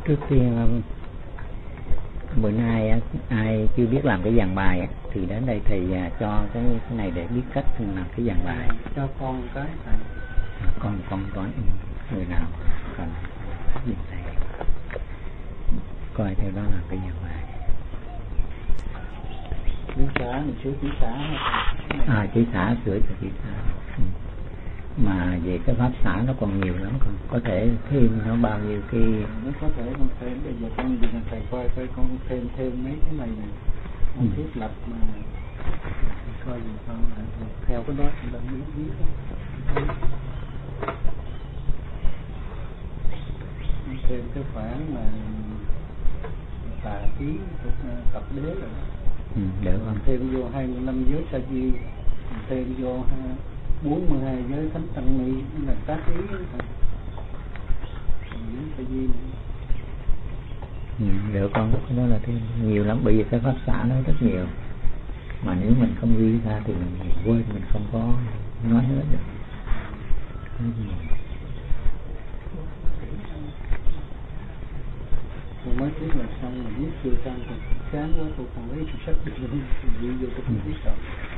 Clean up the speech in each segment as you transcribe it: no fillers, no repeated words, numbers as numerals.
Trước tiên bữa nay ai chưa biết làm cái dàn bài thì đến đây thầy cho cái này để biết cách làm cái dàn bài. Cho con cái con có người nào cần gì thầy coi theo đó làm cái dàn bài. Chú xã một số chú xã Chú xã sửa cho chú xã. Mà về cái pháp xã nó còn nhiều lắm, còn có thể thêm nó bao nhiêu cái. Nó có thể con thêm, bây giờ con đi thầy coi con thêm mấy cái này này con thiết lập mà coi gì con theo cái đó con đang biết thêm cái khoản mà tà ký tập đế rồi Được không? Thêm vô 25 giới sa di, thêm vô 42 giới thánh tăng ni là tác ý sa di. Được con, đó là thêm nhiều lắm, bởi vì cái pháp xã nó rất nhiều, mà nếu mình không ghi ra thì mình quên, mình không có nói hết được. Tôi mới biết là xong mà biết chưa trang thì chán quá, tôi còn lấy sách được ghi vô tôi không biết sao.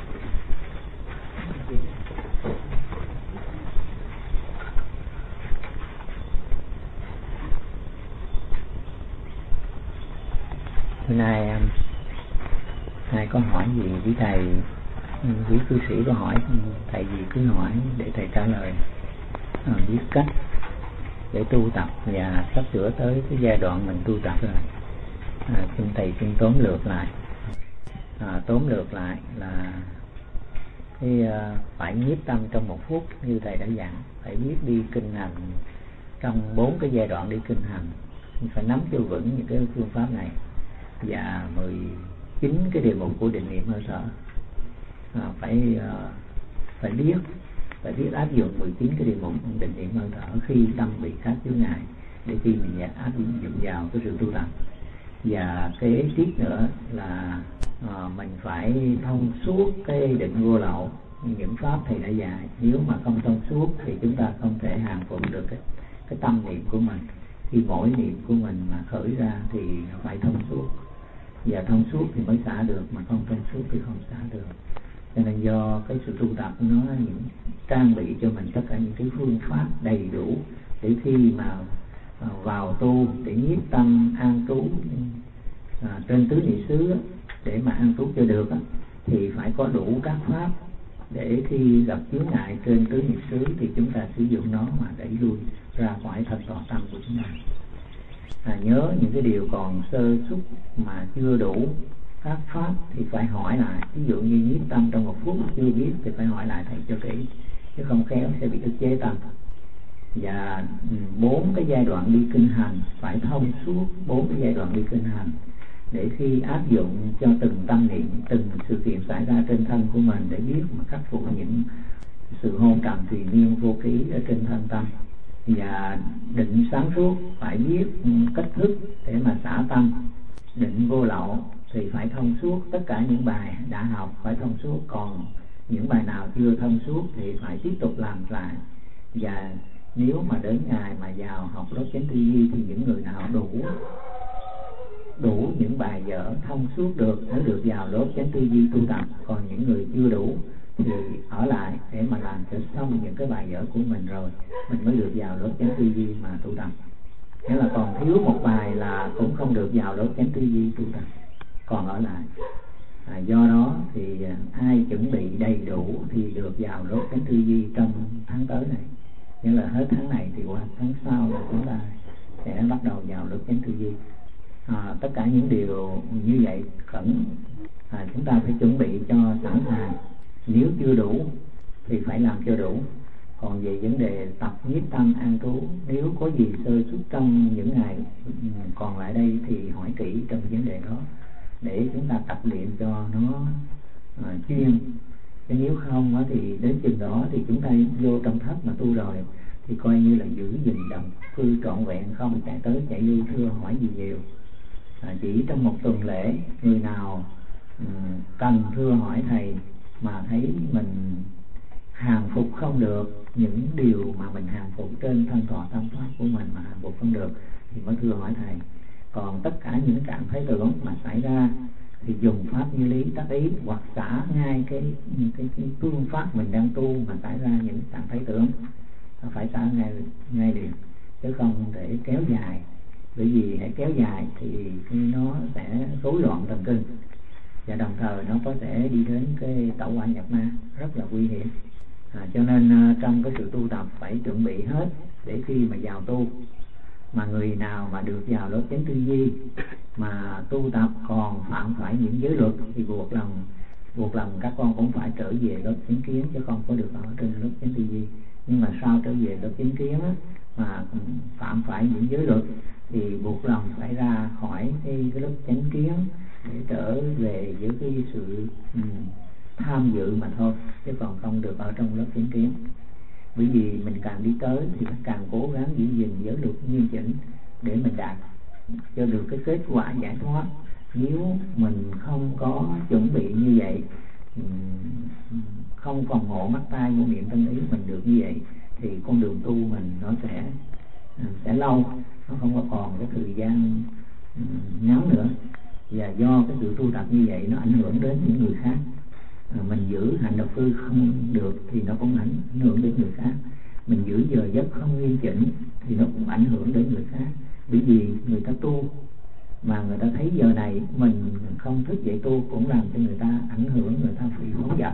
Bữa nay ai có hỏi gì với thầy, quý cư sĩ có hỏi thầy gì cứ hỏi để thầy trả lời, biết cách để tu tập, và sắp sửa tới cái giai đoạn mình tu tập rồi. Xin thầy xin tóm lược lại. Tóm lược lại là cái phải nhiếp tâm trong 1 phút như thầy đã dặn, phải biết đi kinh hành trong 4 cái giai đoạn đi kinh hành, phải nắm cho vững những cái phương pháp này, và 19 cái đề mục của định niệm hơi thở. Phải biết áp dụng 19 cái đề mục định niệm hơi thở khi tâm bị các chướng ngại, để khi mình áp dụng vào cái sự tu tập. Và cái tiếp nữa là mình phải thông suốt cái định vô lậu, những pháp thầy đã dạy. Nếu mà không thông suốt thì chúng ta không thể hàng phục được cái tâm niệm của mình. Khi mỗi niệm của mình mà khởi ra thì phải thông suốt, và thông suốt thì mới xả được, mà không thông suốt thì không xả được. Cho nên do cái sự tu tập nó trang bị cho mình tất cả những cái phương pháp đầy đủ, để khi mà vào tu để nhiếp tâm an trú trên tứ niệm xứ, để mà an trú cho được thì phải có đủ các pháp, để khi gặp chướng ngại trên tứ niệm xứ thì chúng ta sử dụng nó mà đẩy lui ra khỏi thân tọa tâm của chúng ta. Nhớ những cái điều còn sơ xuất mà chưa đủ các pháp thì phải hỏi lại. Ví dụ như nhiếp tâm trong 1 phút chưa biết thì phải hỏi lại thầy cho kỹ, chứ không khéo sẽ bị ức chế tâm. Và 4 cái giai đoạn đi kinh hành phải thông suốt 4 cái giai đoạn đi kinh hành, để khi áp dụng cho từng tâm niệm, từng sự kiện xảy ra trên thân của mình, để biết mà khắc phục những sự hôn trầm thùy miên vô ký ở trên thân tâm. Và định sáng suốt phải biết cách thức để mà xả tâm. Định vô lậu thì phải thông suốt, tất cả những bài đã học phải thông suốt, còn những bài nào chưa thông suốt thì phải tiếp tục làm lại. Và nếu mà đến ngày mà vào học lớp chánh tư duy thì những người nào đủ những bài vở thông suốt được mới được vào lớp chánh tư duy tu tập, còn những người chưa đủ thì ở lại để mà làm cho xong những cái bài vở của mình rồi mình mới được vào lớp chánh tư duy mà tu tập. Nếu là còn thiếu một bài là cũng không được vào lớp chánh tư duy tu tập, còn ở lại. Do đó thì ai chuẩn bị đầy đủ thì được vào lớp chánh tư duy trong tháng tới này. Nghĩa là hết tháng này thì qua tháng sau là chúng ta sẽ bắt đầu vào lớp chánh tư duy. Tất cả những điều như vậy chúng ta phải chuẩn bị cho sẵn sàng. Nếu chưa đủ thì phải làm cho đủ. Còn về vấn đề tập nhiếp tâm an trú, nếu có gì sơ suất trong những ngày còn lại đây thì hỏi kỹ trong vấn đề đó, để chúng ta tập luyện cho nó chuyên. Chứ nếu không thì đến chừng đó thì chúng ta vô trong thất mà tu rồi thì coi như là giữ gìn đồng cư trọn vẹn, không chạy tới chạy lui thưa hỏi gì nhiều. Chỉ trong 1 tuần lễ, người nào cần thưa hỏi thầy mà thấy mình hàng phục không được những điều mà mình hàng phục trên thân thọ tâm pháp của mình mà hàng phục không được, thì mới thưa hỏi thầy. Còn tất cả những trạng thái tưởng mà xảy ra thì dùng pháp như lý tác ý, hoặc xả ngay cái phương pháp mình đang tu mà xảy ra những trạng thái tưởng, phải xả ngay liền, chứ không thể kéo dài. Bởi vì hãy kéo dài thì nó sẽ rối loạn thần kinh, và đồng thời nó có thể đi đến cái tẩu hỏa nhập ma rất là nguy hiểm. Cho nên trong cái sự tu tập phải chuẩn bị hết để khi mà vào tu. Mà người nào mà được vào lớp chánh tư duy mà tu tập còn phạm phải những giới luật thì buộc lòng các con cũng phải trở về lớp chánh kiến, chứ không có được ở trên lớp chánh tư duy. Nhưng mà sau trở về lớp chánh kiến á, mà phạm phải những giới luật thì buộc lòng phải ra khỏi cái lớp chánh kiến để trở về với cái sự tham dự mà thôi, chứ còn không được ở trong lớp chánh kiến. Bởi vì mình càng đi tới thì càng cố gắng giữ gìn giới luật nghiêm chỉnh để mình đạt cho được cái kết quả giải thoát. Nếu mình không có chuẩn bị như vậy, không phòng hộ mắt tai mũi miệng thân ý mình được như vậy, thì con đường tu mình nó sẽ lâu, nó không có còn cái thời gian ngắn nữa. Và do cái sự tu tập như vậy nó ảnh hưởng đến những người khác. Mình giữ hạnh độc cư không được thì nó cũng ảnh hưởng đến người khác. Mình giữ giờ giấc không nghiêm chỉnh thì nó cũng ảnh hưởng đến người khác. Bởi vì người ta tu mà người ta thấy giờ này mình không thức dậy tu cũng làm cho người ta ảnh hưởng, người ta bị phóng dật.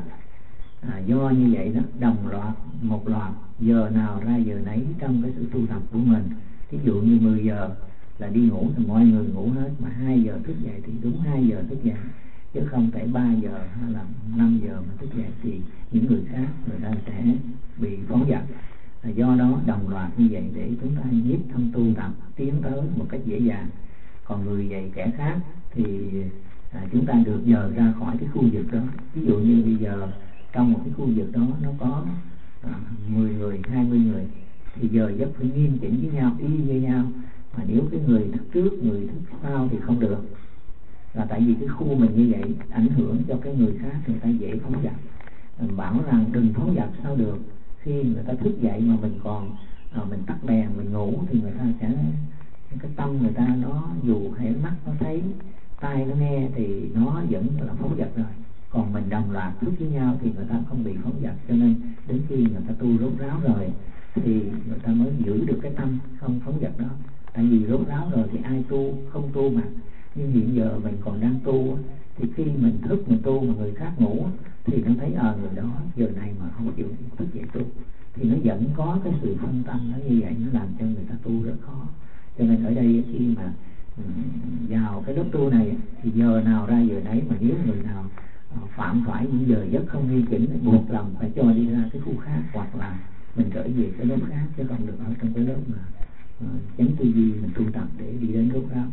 Do như vậy đó, đồng loạt một loạt giờ nào ra giờ nấy trong cái sự tu tập của mình. Ví dụ như 10 giờ là đi ngủ thì mọi người ngủ hết, mà 2 giờ thức dậy thì đúng 2 giờ thức dậy, chứ không thể 3 giờ hay là 5 giờ mà thức dậy thì những người khác người ta sẽ bị phóng dật. Do đó đồng loạt như vậy để chúng ta nhiếp thân tu tập tiến tới một cách dễ dàng. Còn người dạy kẻ khác thì chúng ta được dời ra khỏi cái khu vực đó. Ví dụ như bây giờ trong một cái khu vực đó nó có 10 người, 20 người thì giờ giấc phải nghiêm chỉnh với nhau, y như nhau. Mà nếu cái người thức trước, người thức sau thì không được. Là tại vì cái khu mình như vậy ảnh hưởng cho cái người khác, người ta dễ phóng dật. Mình bảo rằng đừng phóng dật sao được. Khi người ta thức dậy mà mình còn mình tắt đèn, mình ngủ thì người ta sẽ, cái tâm người ta nó dù hay mắt nó thấy, tai nó nghe thì nó vẫn là phóng dật rồi. Còn mình đồng loạt thức với nhau thì người ta không bị phóng dật. Cho nên đến khi người ta tu rốt ráo rồi thì người ta mới giữ được cái tâm không phóng dật đó. Tại vì rốt ráo rồi thì ai tu không tu mà. Nhưng hiện giờ mình còn đang tu thì khi mình thức mình tu mà người khác ngủ thì nó thấy người đó giờ này mà không chịu thức dậy tu thì nó vẫn có cái sự phân tâm nó như vậy, nó làm cho người ta tu rất khó. Cho nên ở đây khi mà vào cái lớp tu này thì giờ nào ra giờ đấy, mà nếu người nào phạm phải những giờ giấc không nghiêm chỉnh buộc lòng phải cho đi ra cái khu khác, hoặc là mình trở về cái lớp khác, chứ không được ở trong cái lớp mà chánh tư duy mình tu tập để đi đến rốt ráo.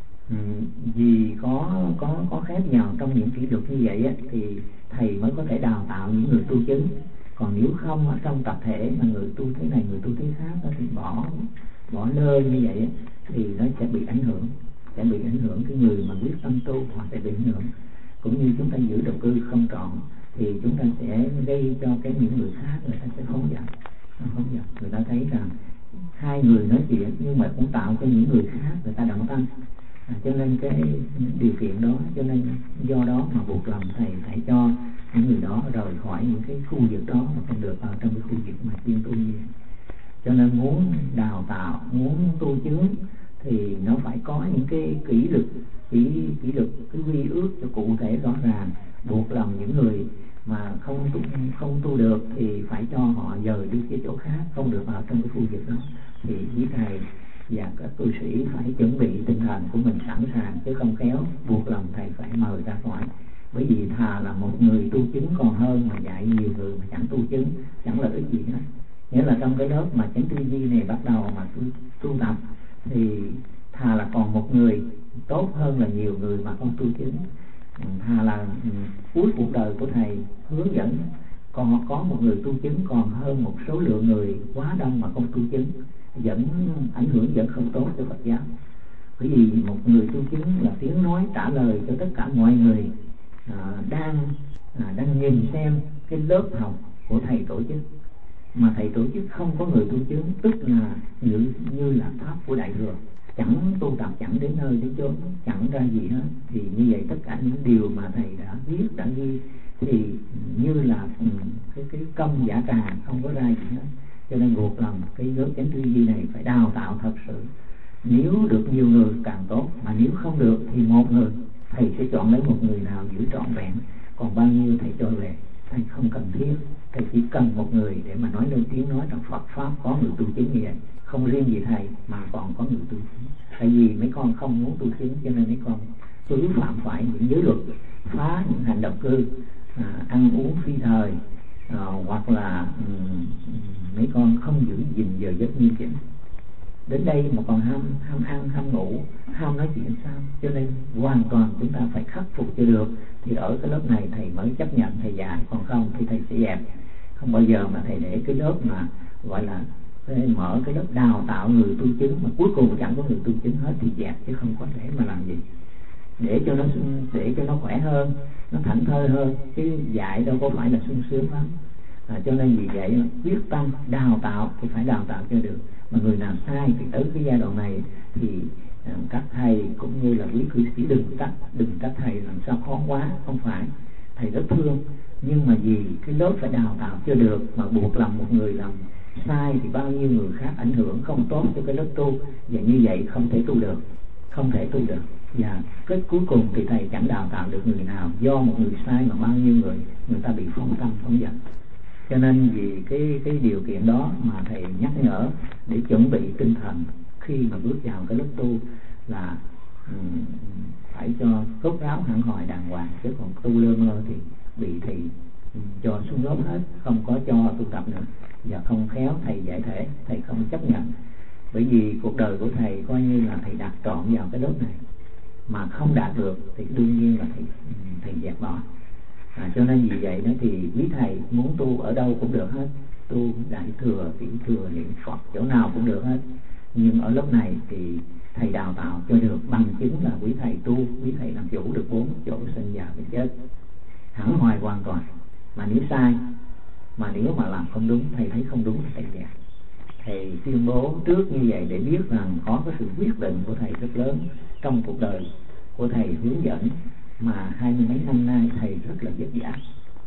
Vì có khác nhau trong những kỷ luật như vậy thì thầy mới có thể đào tạo những người tu chứng. Còn nếu không ở trong tập thể mà người tu thế này người tu thế khác thì bỏ lơ như vậy thì nó sẽ bị ảnh hưởng, cái người mà quyết tâm tu họ sẽ bị ảnh hưởng. Cũng như chúng ta giữ độc cư không trọn thì chúng ta sẽ gây cho những người khác, người ta sẽ phóng dật. Người ta thấy rằng hai người nói chuyện nhưng mà cũng tạo cho những người khác người ta động tâm. Cho nên cái điều kiện đó, cho nên do đó mà buộc lòng thầy phải cho những người đó rời khỏi những cái khu vực đó mà không được ở trong cái khu vực mà chuyên tu như vậy. Cho nên muốn đào tạo, muốn tu chứng thì nó phải có những cái kỷ luật, cái quy ước cho cụ thể rõ ràng. Buộc lòng những người mà không tu được thì phải cho họ dời đi cái chỗ khác, không được ở trong cái khu vực đó. Thì với thầy và các cư sĩ phải chuẩn bị tinh thần của mình sẵn sàng, chứ không khéo buộc lòng thầy phải mời ra khỏi. Bởi vì thà là một người tu chứng còn hơn mà dạy nhiều người mà chẳng tu chứng, chẳng lợi ích gì hết. Nghĩa là trong cái lớp mà chánh tư duy này bắt đầu mà tu tập thì thà là còn một người tốt hơn là nhiều người mà không tu chứng. Thà là cuối cuộc đời của thầy hướng dẫn còn có một người tu chứng còn hơn một số lượng người quá đông mà không tu chứng, vẫn ảnh hưởng vẫn không tốt cho Phật giáo. Bởi vì một người tu chứng là tiếng nói trả lời cho tất cả mọi người đang nhìn xem cái lớp học của thầy tổ chức. Mà thầy tổ chức không có người tu chứng, tức là như là pháp của Đại Thừa, chẳng đến nơi đến chốn, chẳng ra gì hết. Thì như vậy tất cả những điều mà thầy đã viết, đã ghi thì như là cái công giả tràng, không có ra gì hết. Cho nên buộc lòng cái lớp chánh tư duy này phải đào tạo thật sự. Nếu được nhiều người càng tốt, mà nếu không được thì một người, thầy sẽ chọn lấy một người nào giữ trọn vẹn, còn bao nhiêu thầy cho về. Thầy không cần thiết, thầy chỉ cần một người để mà nói lên tiếng nói trong Phật pháp, có người tu chứng như vậy. Không riêng gì thầy mà còn có người tu chứng. Tại vì mấy con không muốn tu chứng, cho nên mấy con cứ phạm phải những giới luật, phá những hành độc cư, ăn uống phi thời, hoặc là mấy con không giữ gìn giờ giấc nghiêm chỉnh. Đến đây mà còn ham ăn, ham ngủ, ham nói chuyện sao? Cho nên hoàn toàn chúng ta phải khắc phục cho được. Thì ở cái lớp này thầy mới chấp nhận thầy dạy, còn không thì thầy sẽ dẹp. Không bao giờ mà thầy để cái lớp mà gọi là mở cái lớp đào tạo người tu chứng mà cuối cùng chẳng có người tu chứng hết thì dẹp, chứ không có thể mà làm gì. Để cho nó khỏe hơn, nó thảnh thơi hơn, chứ dạy đâu có phải là sung sướng lắm. Cho nên vì vậy quyết tâm đào tạo thì phải đào tạo cho được. Mà người nào sai thì tới cái giai đoạn này thì các thầy cũng như là quý cư sĩ đừng trách thầy làm sao khó quá. Không phải, thầy rất thương, nhưng mà vì cái lớp phải đào tạo cho được, mà buộc lòng một người làm sai thì bao nhiêu người khác ảnh hưởng không tốt cho cái lớp tu, và như vậy không thể tu được. Và kết cuối cùng thì thầy chẳng đào tạo được người nào, do một người sai mà bao nhiêu người ta bị phóng tâm phóng dật. Cho nên vì cái điều kiện đó mà thầy nhắc nhở để chuẩn bị tinh thần khi mà bước vào cái lớp tu là phải cho cốt ráo hẳn hoài đàng hoàng, chứ còn tu lơ mơ thì bị thầy cho xuống lớp hết, không có cho tu tập nữa. Và không khéo thầy giải thể, thầy không chấp nhận. Bởi vì cuộc đời của thầy coi như là thầy đặt trọn vào cái lớp này, mà không đạt được thì đương nhiên là thầy dẹp bỏ. Cho nên vì vậy đó thì quý thầy muốn tu ở đâu cũng được hết, tu đại thừa, tiểu thừa, niệm Phật chỗ nào cũng được hết. Nhưng ở lớp này thì thầy đào tạo cho được bằng chứng là quý thầy tu, quý thầy làm chủ được 4 chỗ sinh già và chết hẳn hoài hoàn toàn. Mà nếu sai, mà nếu mà làm không đúng, thầy thấy không đúng thì thầy dẹp. Thầy tuyên bố trước như vậy để biết rằng có cái sự quyết định của thầy rất lớn trong cuộc đời của thầy hướng dẫn, mà 20 mấy năm nay thầy rất là vất vả.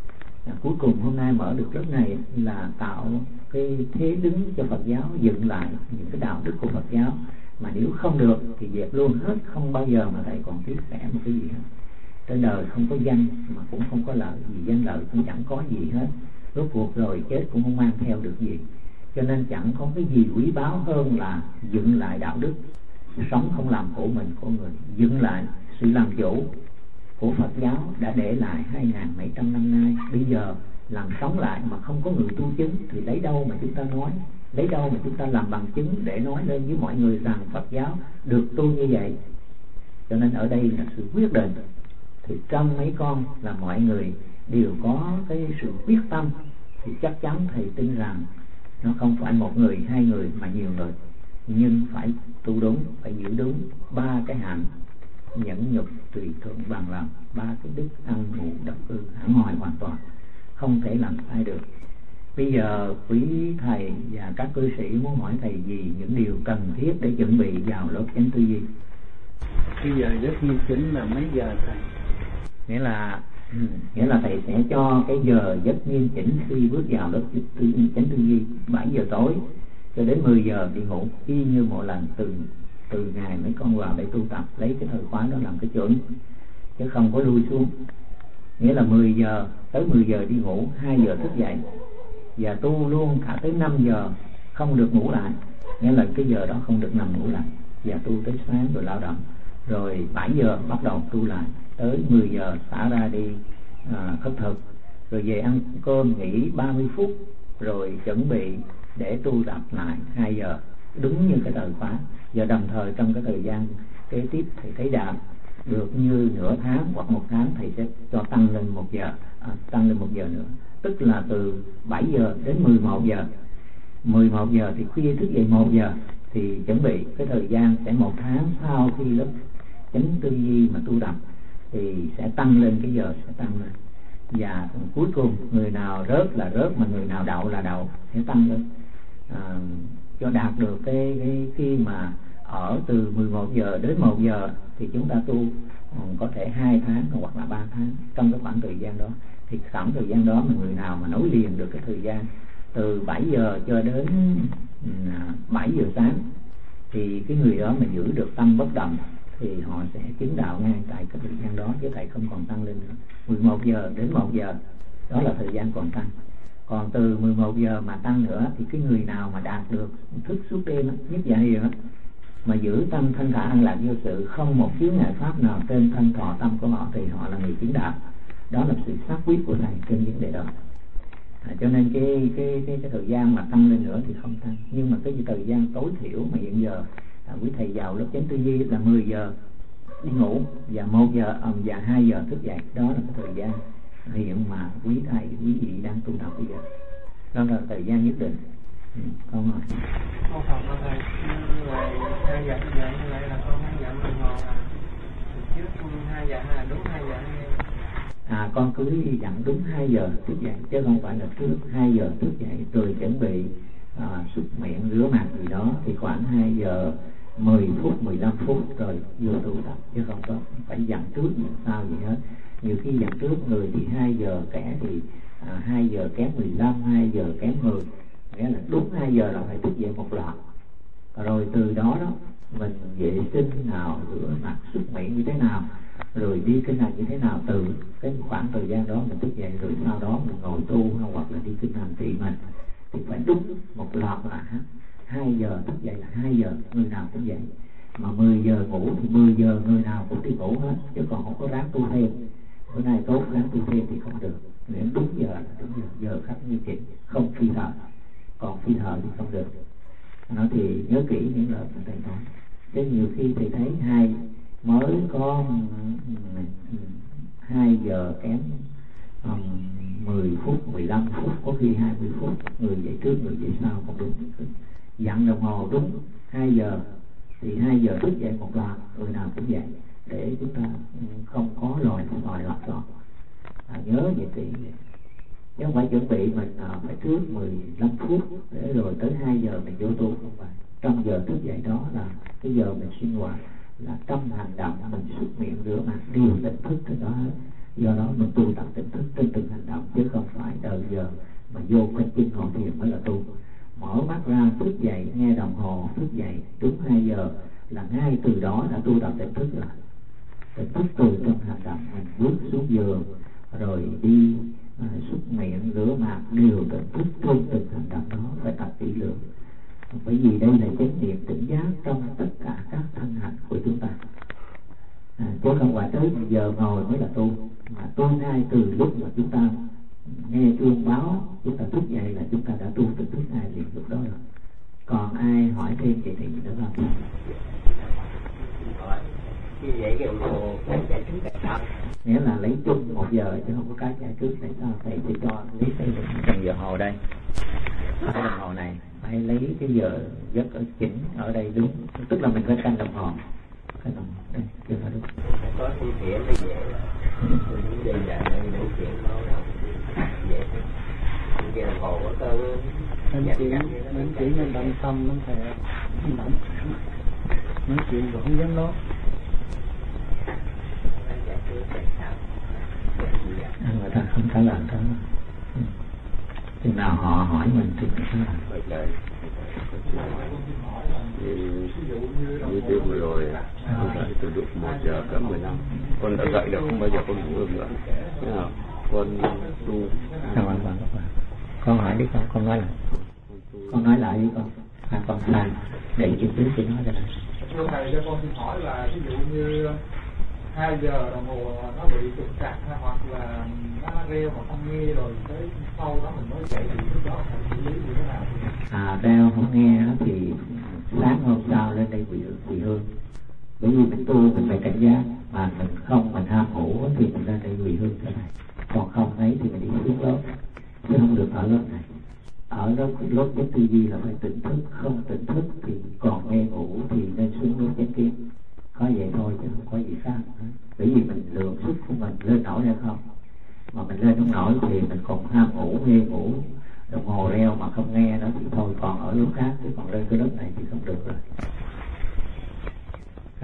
Cuối cùng hôm nay mở được lớp này là tạo cái thế đứng cho Phật giáo, dựng lại những cái đạo đức của Phật giáo. Mà nếu không được thì dẹp luôn hết, không bao giờ mà thầy còn tiếc rẻ một cái gì hết. Trên đời không có danh mà cũng không có lợi gì, danh lợi cũng chẳng có gì hết. Rốt cuộc rồi chết cũng không mang theo được gì. Cho nên chẳng có cái gì quý báu hơn là dựng lại đạo đức, sống không làm khổ mình của người, dựng lại sự làm chủ của Phật giáo đã để lại 2.000 mấy trăm năm nay. Bây giờ làm sống lại mà không có người tu chứng thì lấy đâu mà chúng ta nói, lấy đâu mà chúng ta làm bằng chứng để nói lên với mọi người rằng Phật giáo được tu như vậy. Cho nên ở đây là sự quyết định. Thì trong mấy con là mọi người đều có cái sự quyết tâm, thì chắc chắn thầy tin rằng nó không phải một người, 2 người mà nhiều người, nhưng phải tu đúng, phải giữ đúng 3 cái hạnh: nhẫn nhục, tùy thuận, bằng lòng. 3 cái đức ăn ngủ độc cư hẳn hoài hoàn toàn, không thể làm sai được. Bây giờ quý thầy và các cư sĩ muốn hỏi thầy gì, những điều cần thiết để chuẩn bị vào lớp chánh tư duy. Bây giờ giấc nghiêm chỉnh là mấy giờ thầy? Nghĩa là thầy sẽ cho cái giờ giấc nghiêm chỉnh khi bước vào lớp chánh tư duy 7 giờ tối cho đến 10 giờ đi ngủ, y như mỗi lần từ ngày mấy con vào để tu tập, lấy cái thời khóa đó làm cái chuẩn, chứ không có lui xuống. Nghĩa là 10 giờ tới 10 giờ đi ngủ, 2 giờ thức dậy, và tu luôn cả tới 5 giờ không được ngủ lại. Nghĩa là cái giờ đó không được nằm ngủ lại, và tu tới sáng rồi lao động. Rồi 7 giờ bắt đầu tu lại, tới 10 giờ xả ra đi khất thực, rồi về ăn cơm nghỉ 30 phút, rồi chuẩn bị để tu tập lại 2 giờ, đúng như cái thời khóa. Và đồng thời trong cái thời gian kế tiếp thầy thấy đạt được như nửa tháng hoặc 1 tháng, thầy sẽ cho tăng lên 1 giờ, tăng lên 1 giờ nữa, tức là từ 7 giờ đến 11 giờ. 11 giờ thì khuya thức dậy 1 giờ, thì chuẩn bị cái thời gian sẽ 1 tháng sau khi lớp chánh tư duy mà tu tập thì sẽ tăng lên, cái giờ sẽ tăng lên. Và cuối cùng người nào rớt là rớt, mà người nào đậu là đậu, sẽ tăng lên cho đạt được cái khi mà ở từ 11 giờ đến 1 giờ thì chúng ta tu có thể 2 tháng hoặc là 3 tháng. Trong cái khoảng thời gian đó thì khoảng thời gian đó mà người nào mà nối liền được cái thời gian từ 7 giờ cho đến 7 giờ sáng thì cái người đó mà giữ được tâm bất động thì họ sẽ chứng đạo ngay tại cái thời gian đó, chứ thầy không còn tăng lên nữa. 11 giờ đến 1 giờ đó là thời gian còn tăng. Còn từ 11 giờ mà tăng nữa thì cái người nào mà đạt được thức suốt đêm nhất dạ hiền mà giữ tâm thanh thản an lạc vô sự, không một chướng ngại pháp nào trên thân thọ tâm của họ thì họ là người chứng đạo. Đó là sự xác quyết của thầy trên vấn đề đó. Cho nên cái thời gian mà tăng lên nữa thì không tăng, nhưng mà cái thời gian tối thiểu mà hiện giờ quý thầy vào lớp chánh tư duy là 10 giờ đi ngủ và 1 giờ và 2 giờ thức dậy. Đó là cái thời gian hiện mà quý thầy quý vị đang tu tập bây giờ. Đó là thời gian nhất định. Con hỏi. Con học là thầy là 2 giờ như vậy là con 2 giờ đồng hồ trước 2 giờ hay là đúng 2 giờ hay con cứ dặn đúng 2 giờ thức dậy, chứ không phải là trước 2 giờ thức dậy rồi chuẩn bị súc miệng rửa mặt gì đó thì khoảng 2 giờ 10 phút 15 phút rồi vô tu tập, chứ không có phải dặn trước sao gì hết. Nhiều khi dặn trước người thì 2 giờ, kẻ thì 2 giờ kém 15, 2 giờ kém 10, nghĩa là đúng 2 giờ là phải thức dậy một loạt. Rồi từ đó mình vệ sinh nào, rửa mặt, súc miệng như thế nào, rồi đi kinh hành như thế nào, từ cái khoảng thời gian đó mình thức dậy, rồi sau đó mình ngồi tu hoặc là đi kinh hành thì mình thì phải đúng một loạt là 2 giờ thức dậy là 2 giờ người nào cũng vậy. Mà 10 giờ ngủ thì 10 giờ người nào cũng đi ngủ hết, chứ còn không có ráng tu thêm. Bữa nay tốt ráng tu thêm thì không được. Nếu đúng giờ là đúng giờ khắc như vậy, không phi thời. Còn phi thời thì không được. Nó thì nhớ kỹ những lời thầy nói. Chứ nhiều khi thầy thấy mới có 2 giờ kém 10 phút, 15 phút, có khi 20 phút, người dậy trước, người dậy sau không đúng. Dặn đồng hồ đúng 2 giờ thì 2 giờ thức dậy một loạt, người nào cũng vậy, để chúng ta không có lòi lọt lọt. Nhớ vậy thì chứ không phải chuẩn bị mình phải trước 15 phút để rồi tới 2 giờ mình vô tu, không phải. Trong giờ thức dậy đó là cái giờ mình sinh hoạt, là trong hành động mình súc miệng rửa mặt đều tỉnh thức trên đó hết. Do đó mình tu tập tỉnh thức trên từng hành động, chứ không phải đợi giờ mà vô cái kinh ngồi thiền mới là tu. Mở mắt ra thức dậy, nghe đồng hồ thức dậy đúng 2 giờ là ngay từ đó đã tu tập tỉnh thức rồi. Tỉnh thức từ trong hành động mình bước xuống giường rồi đi súc miệng rửa mặt đều tỉnh thức trong từng hành động đó, phải tập kỹ lưỡng. Bởi vì đây là chánh niệm tỉnh giác trong tất cả các thân hành của chúng ta. Chứ không phải tới giờ ngồi mới là tu, mà tu ngay từ lúc mà chúng ta nghe chuông báo, chúng ta thức dậy là chúng ta đã tu tỉnh thức ngay liền lúc đó rồi. Còn ai hỏi thêm thì nữa không? Như vậy cái đồng hồ cái chạy trước tại sao? Nghĩa là lấy chung 1 giờ chứ không có cái chạy trước. Tại sao thầy sẽ cho lấy cái đồng giờ hồ đây, cái đồng hồ này phải lấy cái giờ giấc ở chỉnh ở đây đúng, tức là mình phải canh đồng hồ. Cái đồng hồ đây chưa phải đúng. Có thi thiện thì dễ, những dây dài để chuyện nó dễ. Cái đồng hồ có cơ mình chỉ nên động tâm lắm thầy ạ. Nói chuyện cũng không dám nói. Người ta không thể làm đó. Chừng nào họ hỏi mình thì mình sẽ làm. Như tiêu vừa rồi tôi dậy từ lúc 1 giờ kém 15. Con đã dậy được, không bao giờ con ngủ được nữa. Thế nào con tu. Con hỏi đi con nói lại. Con nói lại đi con. Con sai để chữ trước thì nói ra lại. Thưa thầy, cho con xin hỏi là ví dụ như 2 giờ đồng hồ nó bị trục trặc hoặc là nó reo mà không nghe, rồi tới sau đó mình mới dậy thì lúc đó phải xử lý như thế nào? Reo không nghe thì sáng hôm sau lên đây bị hương. Bởi vì mình tu mình phải cảnh giác, mà mình ham ngủ thì mình ra đây bị hương thế này. Còn không ấy thì mình đi xuống lớp, chứ không được ở lớp này. Ở lớp chánh tư duy là phải tỉnh thức, không tỉnh thức thì còn nghe ngủ thì nên xuống lớp chánh kiến. Có vậy thôi chứ không có gì khác. Bởi vì mình lượng sức của mình lên nổi hay không, mà mình lên không nổi thì mình còn ham ngủ, nghe ngủ, đồng hồ reo mà không nghe đó thì thôi, còn ở lớp khác, chứ còn lên cái lớp này thì không được rồi.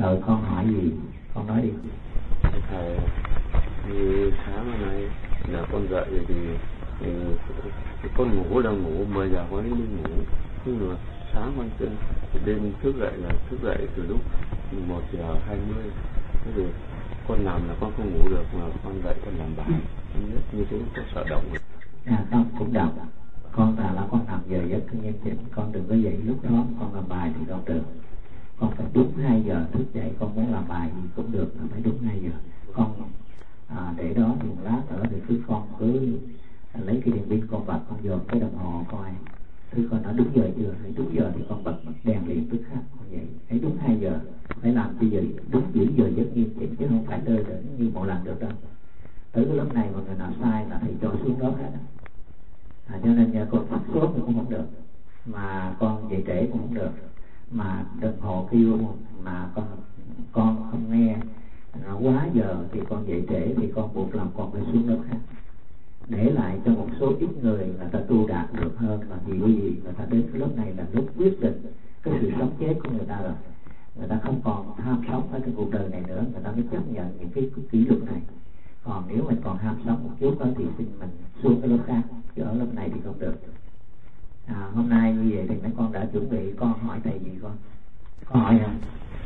Rồi con hỏi gì con nói đi. Thầy, như sáng hôm nay là con dậy thì con ngủ là ngủ 10 giờ con đi ngủ, nhưng mà sáng con đêm thức dậy từ lúc 1 giờ 20, thế rồi con làm là con không ngủ được, mà con dậy con làm bài, như thế có sợ động không? Không, cũng động. Con là con nằm giờ giấc nghiêm chỉnh, con đừng có dậy lúc đó con làm bài thì không được. Con phải đúng 2 giờ thức dậy, con muốn làm bài gì cũng được, phải đúng 2 giờ. Con để đó thì lát nữa thì con cứ lấy cái đèn pin con bật, con dòm cái đồng hồ coi con nó đúng giờ chưa. Thấy đúng giờ thì con bật đèn liền tức khắc con dậy. Thấy đúng 2 giờ phải làm cái gì đúng giữ giờ giấc nghiêm chỉnh, chứ không phải đơ đẫn như một lần được đâu. Tới cái lớp này mà người nào sai là thầy cho xuống lớp hết. Cho nên nhà con phát sốt cũng không được, mà con dậy trễ cũng không được, mà đồng hồ kêu mà con không nghe nó quá giờ thì con dậy trễ thì con buộc lòng con phải xuống lớp khác, để lại cho một số ít người ta tu đạt được hơn. Mà vì người ta đến cái lớp này là lúc quyết định cái sự sống chết của người ta rồi, người ta không còn tham sống ở cái cuộc đời này nữa, người ta mới chấp nhận những cái kỷ luật này. Còn nếu mình còn ham sống một chút đó thì xin mình xuống cái lớp khác, chứ ở lớp này thì không được. Hôm nay như vậy thì mấy con đã chuẩn bị. Con hỏi thầy gì con hỏi hả?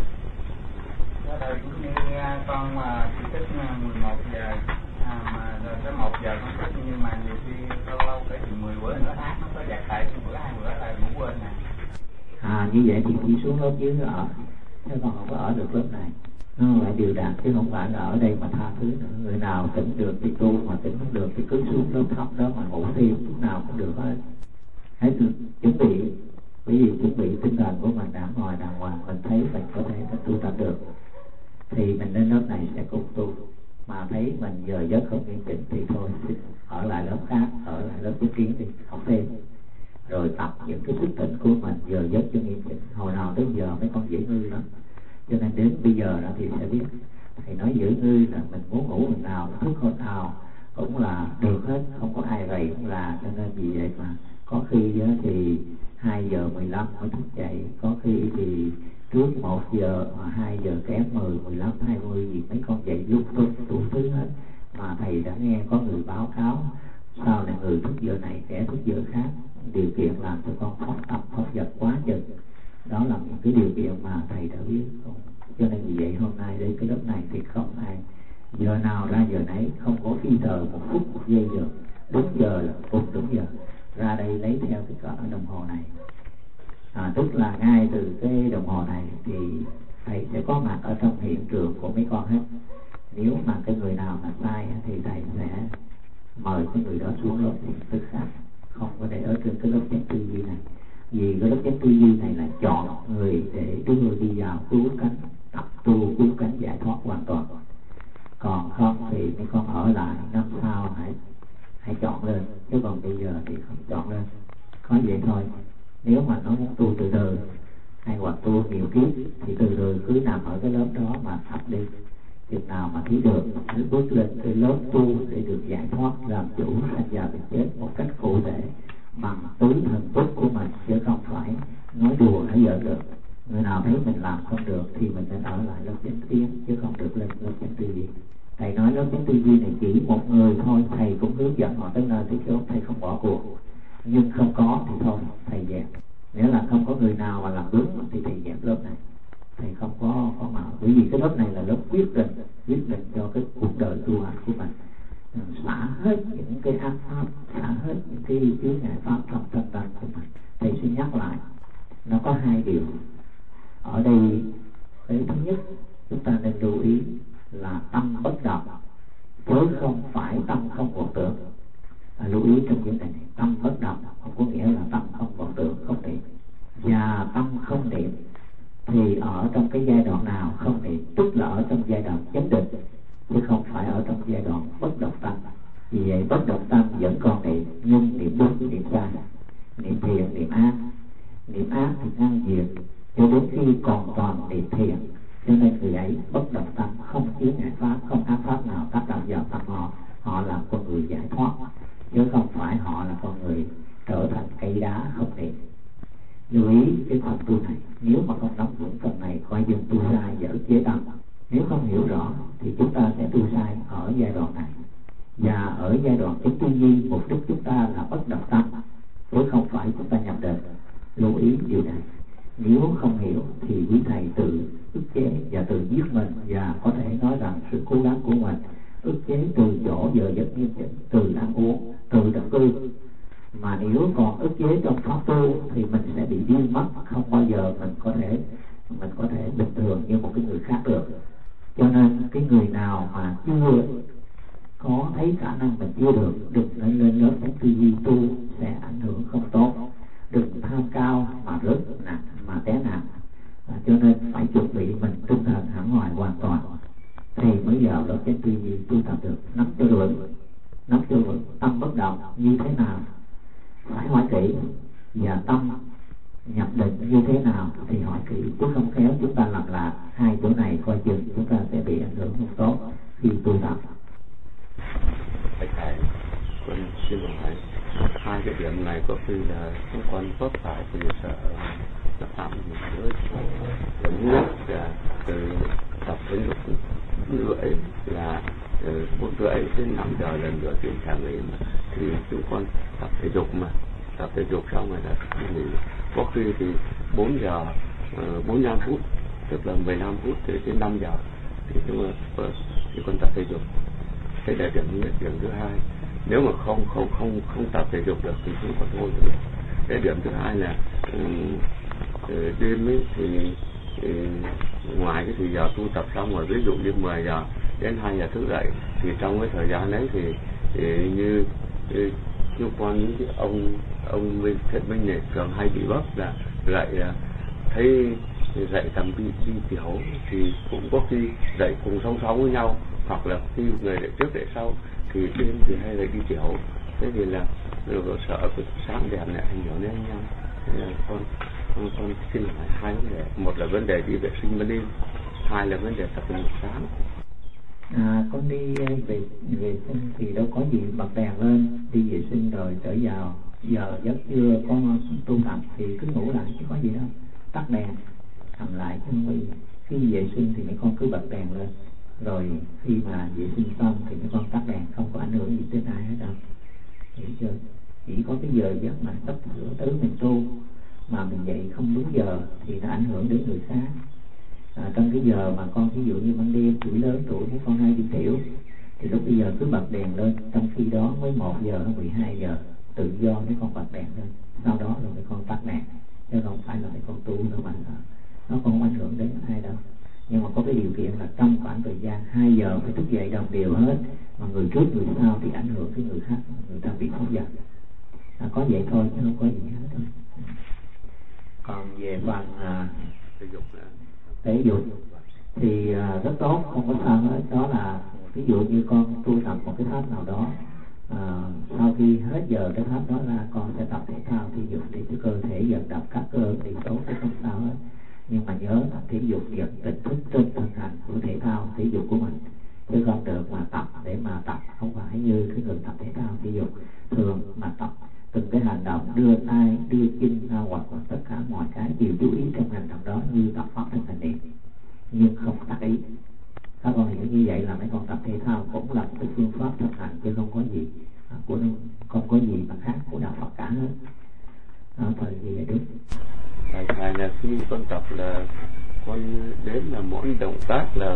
Ở đây cũng như con mà chỉ thích 11 giờ mà rồi tới 1 giờ con thích, nhưng mà nhiều khi lâu phải chừng 10 bữa nữa nó có giặt lại, bữa 2 bữa là ngủ quên nè. Như vậy thì chỉ xuống lớp dưới ở, chứ con không có ở được lớp này. Nó phải điều đặn, chứ không phải là ở đây mà tha thứ nữa. Người nào tỉnh được thì tu, mà tỉnh không được thì cứ xuống lớp thấp đó mà ngủ thêm lúc nào cũng được hết. Hãy chuẩn bị, bởi vì chuẩn bị tinh thần của mình đàng hoàng, mình thấy mình có thể tu tập được thì mình lên lớp này sẽ cùng tu. Mà thấy mình giờ giấc không nghiêm chỉnh thì thôi, ở lại lớp khác, ở lại lớp chứng kiến đi, học thêm rồi tập những cái thức tỉnh của mình giờ giấc cho nghiêm chỉnh. Hồi nào tới giờ mấy con dễ ngư lắm, cho nên đến bây giờ đó thì sẽ biết. Thầy nói giữ ngư là mình muốn ngủ mình nào, thức hôm nào cũng là được hết, không có ai rầy cũng là. Cho nên vì vậy mà có khi thì 2 giờ 15 mới thức dậy, có khi thì trước 1 giờ mà 2 giờ kém 10, 15, 20 gì mấy con dậy lúc đủ thứ hết. Mà thầy đã nghe có người báo cáo sao là người thức giờ này kẻ thức giờ khác, điều kiện làm cho con phát tâm phát vật quá chừng. Đó là những cái điều kiện mà thầy đã biết. Cho nên vì vậy hôm nay đến cái lớp này thì không ai giờ nào ra giờ nấy, không có phi tờ 1 phút 1 giây được, đúng giờ là cùng đúng giờ ra đây lấy theo cái cỡ đồng hồ này. Tức là ngay từ cái đồng hồ này thì thầy sẽ có mặt ở trong hiện trường của mấy con hết. Nếu mà cái người nào mà sai thì thầy sẽ mời cái người đó xuống lớp thì tức khắc, không có để ở trên cái lớp chánh tư duy này. Vì cái lớp chánh tư duy này là chọn người để đưa đi vào cứu cánh, tập tu cứu cánh giải thoát hoàn toàn. Còn không thì mấy con ở lại năm sau hãy chọn lên, chứ còn bây giờ thì không chọn lên. Có vậy thôi. Nếu mà nó muốn tu từ từ hay hoặc tu nhiều kiếp thì từ từ cứ nằm ở cái lớp đó mà tập đi. Chừng nào mà thấy được mới bước lên cái lớp tu để được giải thoát, làm chủ sanh già bệnh chết một cách cụ thể bằng tứ thần túc của mình, chứ không phải nói đùa hay giỡn được. Người nào thấy mình làm không được thì mình nên ở lại lớp chánh kiến, chứ không được lên lớp chánh tư duy. Thầy nói lớp chánh tư duy này chỉ một người thôi, thầy cũng hướng dẫn họ tới nơi tới chốn, thầy không bỏ cuộc. Nhưng không có thì thôi, thầy dẹp. Nghĩa là không có người nào mà làm đúng thì thầy dẹp lớp này. Thầy không có mà, bởi vì cái lớp này là lớp quyết định cho cái cuộc đời tu hành của mình. Xả hết những cái ác pháp, xả hết những cái chướng ngại pháp trong tâm tánh của mình. Thầy xin nhắc lại, nó có 2 điều. Ở đây cái thứ nhất chúng ta nên lưu ý là tâm bất động, chứ không phải tâm không vọng tưởng. Lưu ý trong vấn đề này, tâm bất động không có nghĩa là tâm không vọng tưởng, không niệm. Và tâm không niệm thì ở trong cái giai đoạn nào không niệm, tức là ở trong giai đoạn chánh định, chứ không phải ở trong giai đoạn bất động tâm. Vì vậy bất động tâm vẫn còn niệm, nhưng niệm đúng, niệm sai, niệm thiện, niệm ác. Niệm ác thì ngăn diệt cho đến khi còn toàn niệm thiện. Cho nên người ấy bất động tâm, không chướng ngại pháp, không ác pháp nào tác động vào tâm họ. Họ là con người giải thoát, chứ không phải họ là con người trở thành cây đá không niệm. Lưu ý cái phần tu này, nếu mà không nắm vững phần này coi chừng tu sai và ức chế tâm. Nếu không hiểu rõ thì chúng ta sẽ tu sai ở giai đoạn này. Và ở giai đoạn chánh tư duy, mục đích chúng ta là bất động tâm, chứ không phải chúng ta nhập định. Lưu ý điều này. Nếu không hiểu thì quý thầy tự ức chế và tự giết mình, và có thể nói rằng sự cố gắng của mình ức chế từ chỗ giờ giấc nghiêm chỉnh, từ ăn uống, từ động cư. Mà nếu còn ức chế trong pháp tu thì mình sẽ bị điên mất, không bao giờ mình có thể bình thường như một cái người khác được. Cho nên cái người nào mà chưa có thấy khả năng mình chưa được, đừng nên lên lớp chánh tư duy tu, sẽ ảnh hưởng không tốt. Đừng tham cao mà rớt nặng, mà té nặng. Cho nên phải chuẩn bị mình tinh thần hẳn hoài hoàn toàn thì mới vào lớp chánh tư duy tu tập được. Nắm cho vững tâm bất động như thế nào phải hỏi kỹ, và tâm nhập định như thế nào thì hỏi kỹ, chứ không khéo chúng ta làm lạc hai chỗ này, coi chừng chúng ta sẽ bị ảnh hưởng không tốt khi tu tập. Thầy con xin hỏi hai cái điểm này có khi là không còn vấp phải thì sợ nó phạm một nữa. Thứ nhất là từ tập đến lúc rưỡi là 4 rưỡi đến 5 giờ lần nữa chuyển sang nghỉ, thì chúng con tập thể dục xong rồi là nghỉ. Có khi thì 4 giờ 45 phút, tức là 15 phút thì đến 5 giờ thì chúng con tập thể dục. Thế là điểm nhất. Điểm thứ hai, nếu mà không tập thể dục được thì chúng còn thôi được. Cái điểm thứ hai là đêm ấy thì ngoài cái thời giờ tu tập xong rồi, ví dụ như 10 giờ đến 2 giờ thức dậy, thì trong cái thời gian đấy thì như chúng con những cái ông Thuyết Minh này thường hay bị vấp là thấy dậy tầm đi tiểu, thì cũng có khi dậy cùng song song với nhau, hoặc là khi người dậy trước dậy sau thì đêm thì hay dậy đi tiểu. Thế thì là sợ cái sáng đèn này ảnh hưởng đến nhau. Thế là con xin hỏi hai vấn đề. Một là vấn đề đi vệ sinh ban đêm, hai là vấn đề tập buổi sáng. Con đi vệ sinh thì đâu có gì bật đèn lên, đi vệ sinh rồi trở vào giờ giấc trưa con tu tập thì cứ ngủ lại chứ có gì đâu, tắt đèn nằm lại. Chứ khi vệ sinh thì mấy con cứ bật đèn lên, rồi khi mà vệ sinh xong thì mấy con tắt đèn, không có ảnh hưởng gì tới ai hết đâu. Chỉ có cái giờ giấc mà sắp sửa tới mình tu mà mình dậy không đúng giờ thì nó ảnh hưởng đến người khác. Trong cái giờ mà con ví dụ như ban đêm tuổi lớn tuổi mấy con hay đi tiểu thì lúc bây giờ cứ bật đèn lên, trong khi đó mới 1 giờ hay 12 giờ tự do mấy con bật đèn lên, sau đó rồi mấy con tắt đèn, chứ không phải là mấy con tu nó không ảnh hưởng đến ai đâu. Nhưng mà có cái điều kiện là trong khoảng thời gian 2 giờ phải thức dậy đồng đều hết, mà người trước người sau thì ảnh hưởng cái người khác, người ta bị không giật. Có vậy thôi chứ không có gì hết thôi. Còn về phần thể dục thì rất tốt, không có sao hết. Đó là ví dụ như con tu tập một cái pháp nào đó, sau khi hết giờ cái pháp đó ra con sẽ tập thể thao thể dục để cái cơ thể vận động các cơ thì tốt, chứ không sao hết. Nhưng mà nhớ tập thể dục vận tỉnh thức trên thực hành của thể thao thể dục của mình, chứ không được mà tập để mà tập, không phải như cái người tập thể thao thể dục thường mà tập từng cái hành động đưa tay đưa chân hoặc là tất cả mọi cái đều chú ý trong hành động đó như tập pháp thân hành niệm, nhưng không tác ý. Các con hiểu như vậy là mấy con tập thể thao cũng là một cái phương pháp thực hành, chứ không có gì không có gì mà khác của đạo Phật cả hết. Thời gì vậy đúng. Thầy là khi con tập là con đến là mỗi động tác là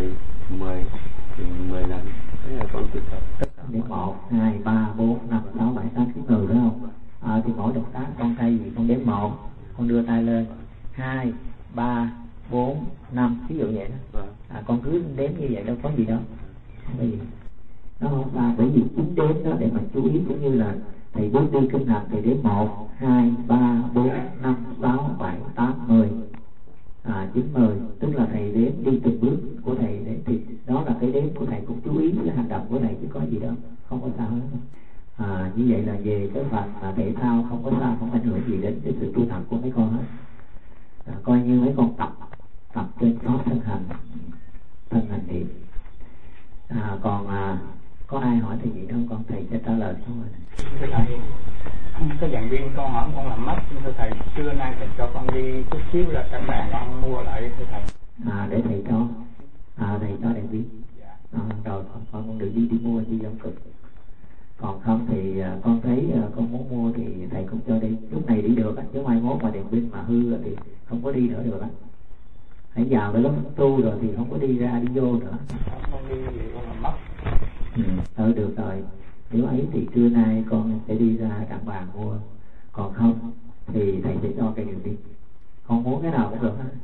10 lần. Thế là con tự tập tất cả đến 1, 2, 3, 4, 5, 6, 7, 8, 9 người phải không? Thì mỗi động tác con thay vì con đếm 1, con đưa tay lên 2, 3, 4, 5, ví dụ vậy đó. Con cứ đếm như vậy đâu có gì đâu, không có gì. Nó không sao, bởi vì chính đếm đó để mà chú ý, cũng như là thầy bước đi kinh hành thầy đếm 1, 2, 3, 4, 5, 6, 7, 8, 10, 9, 10, tức là thầy đếm đi từng bước của thầy đấy, thì đó là cái đếm của thầy, cũng chú ý cái hành động của thầy chứ có gì đâu, không có sao hết. Như vậy là về cái phần thể thao không có sao, không ảnh hưởng gì đến cái sự tu tập của mấy con hết. Coi như mấy con tập trên pháp thân hành niệm. Còn có ai hỏi thì gì không, con thầy sẽ trả lời thôi. Thưa thầy, cái giảng viên con hỏi con làm mất, thưa thầy xưa nay thầy cho con đi chút xíu là các bạn con mua lại thưa thầy. Để thầy cho đèn pin. Rồi con không được đi mua đi giống cực. Còn không thì con thấy con muốn mua thì thầy cũng cho đi, lúc này đi được á, chứ mai mốt mà đèn pin mà hư thì không có đi nữa được á. Hãy vào cái lớp tu rồi thì không có đi ra đi vô nữa. Không đi thì con làm mất. Được rồi, nếu ấy thì trưa nay con sẽ đi ra Trảng Bàng mua, còn không thì thầy sẽ cho cái đèn pin. Con muốn cái nào cũng được hết.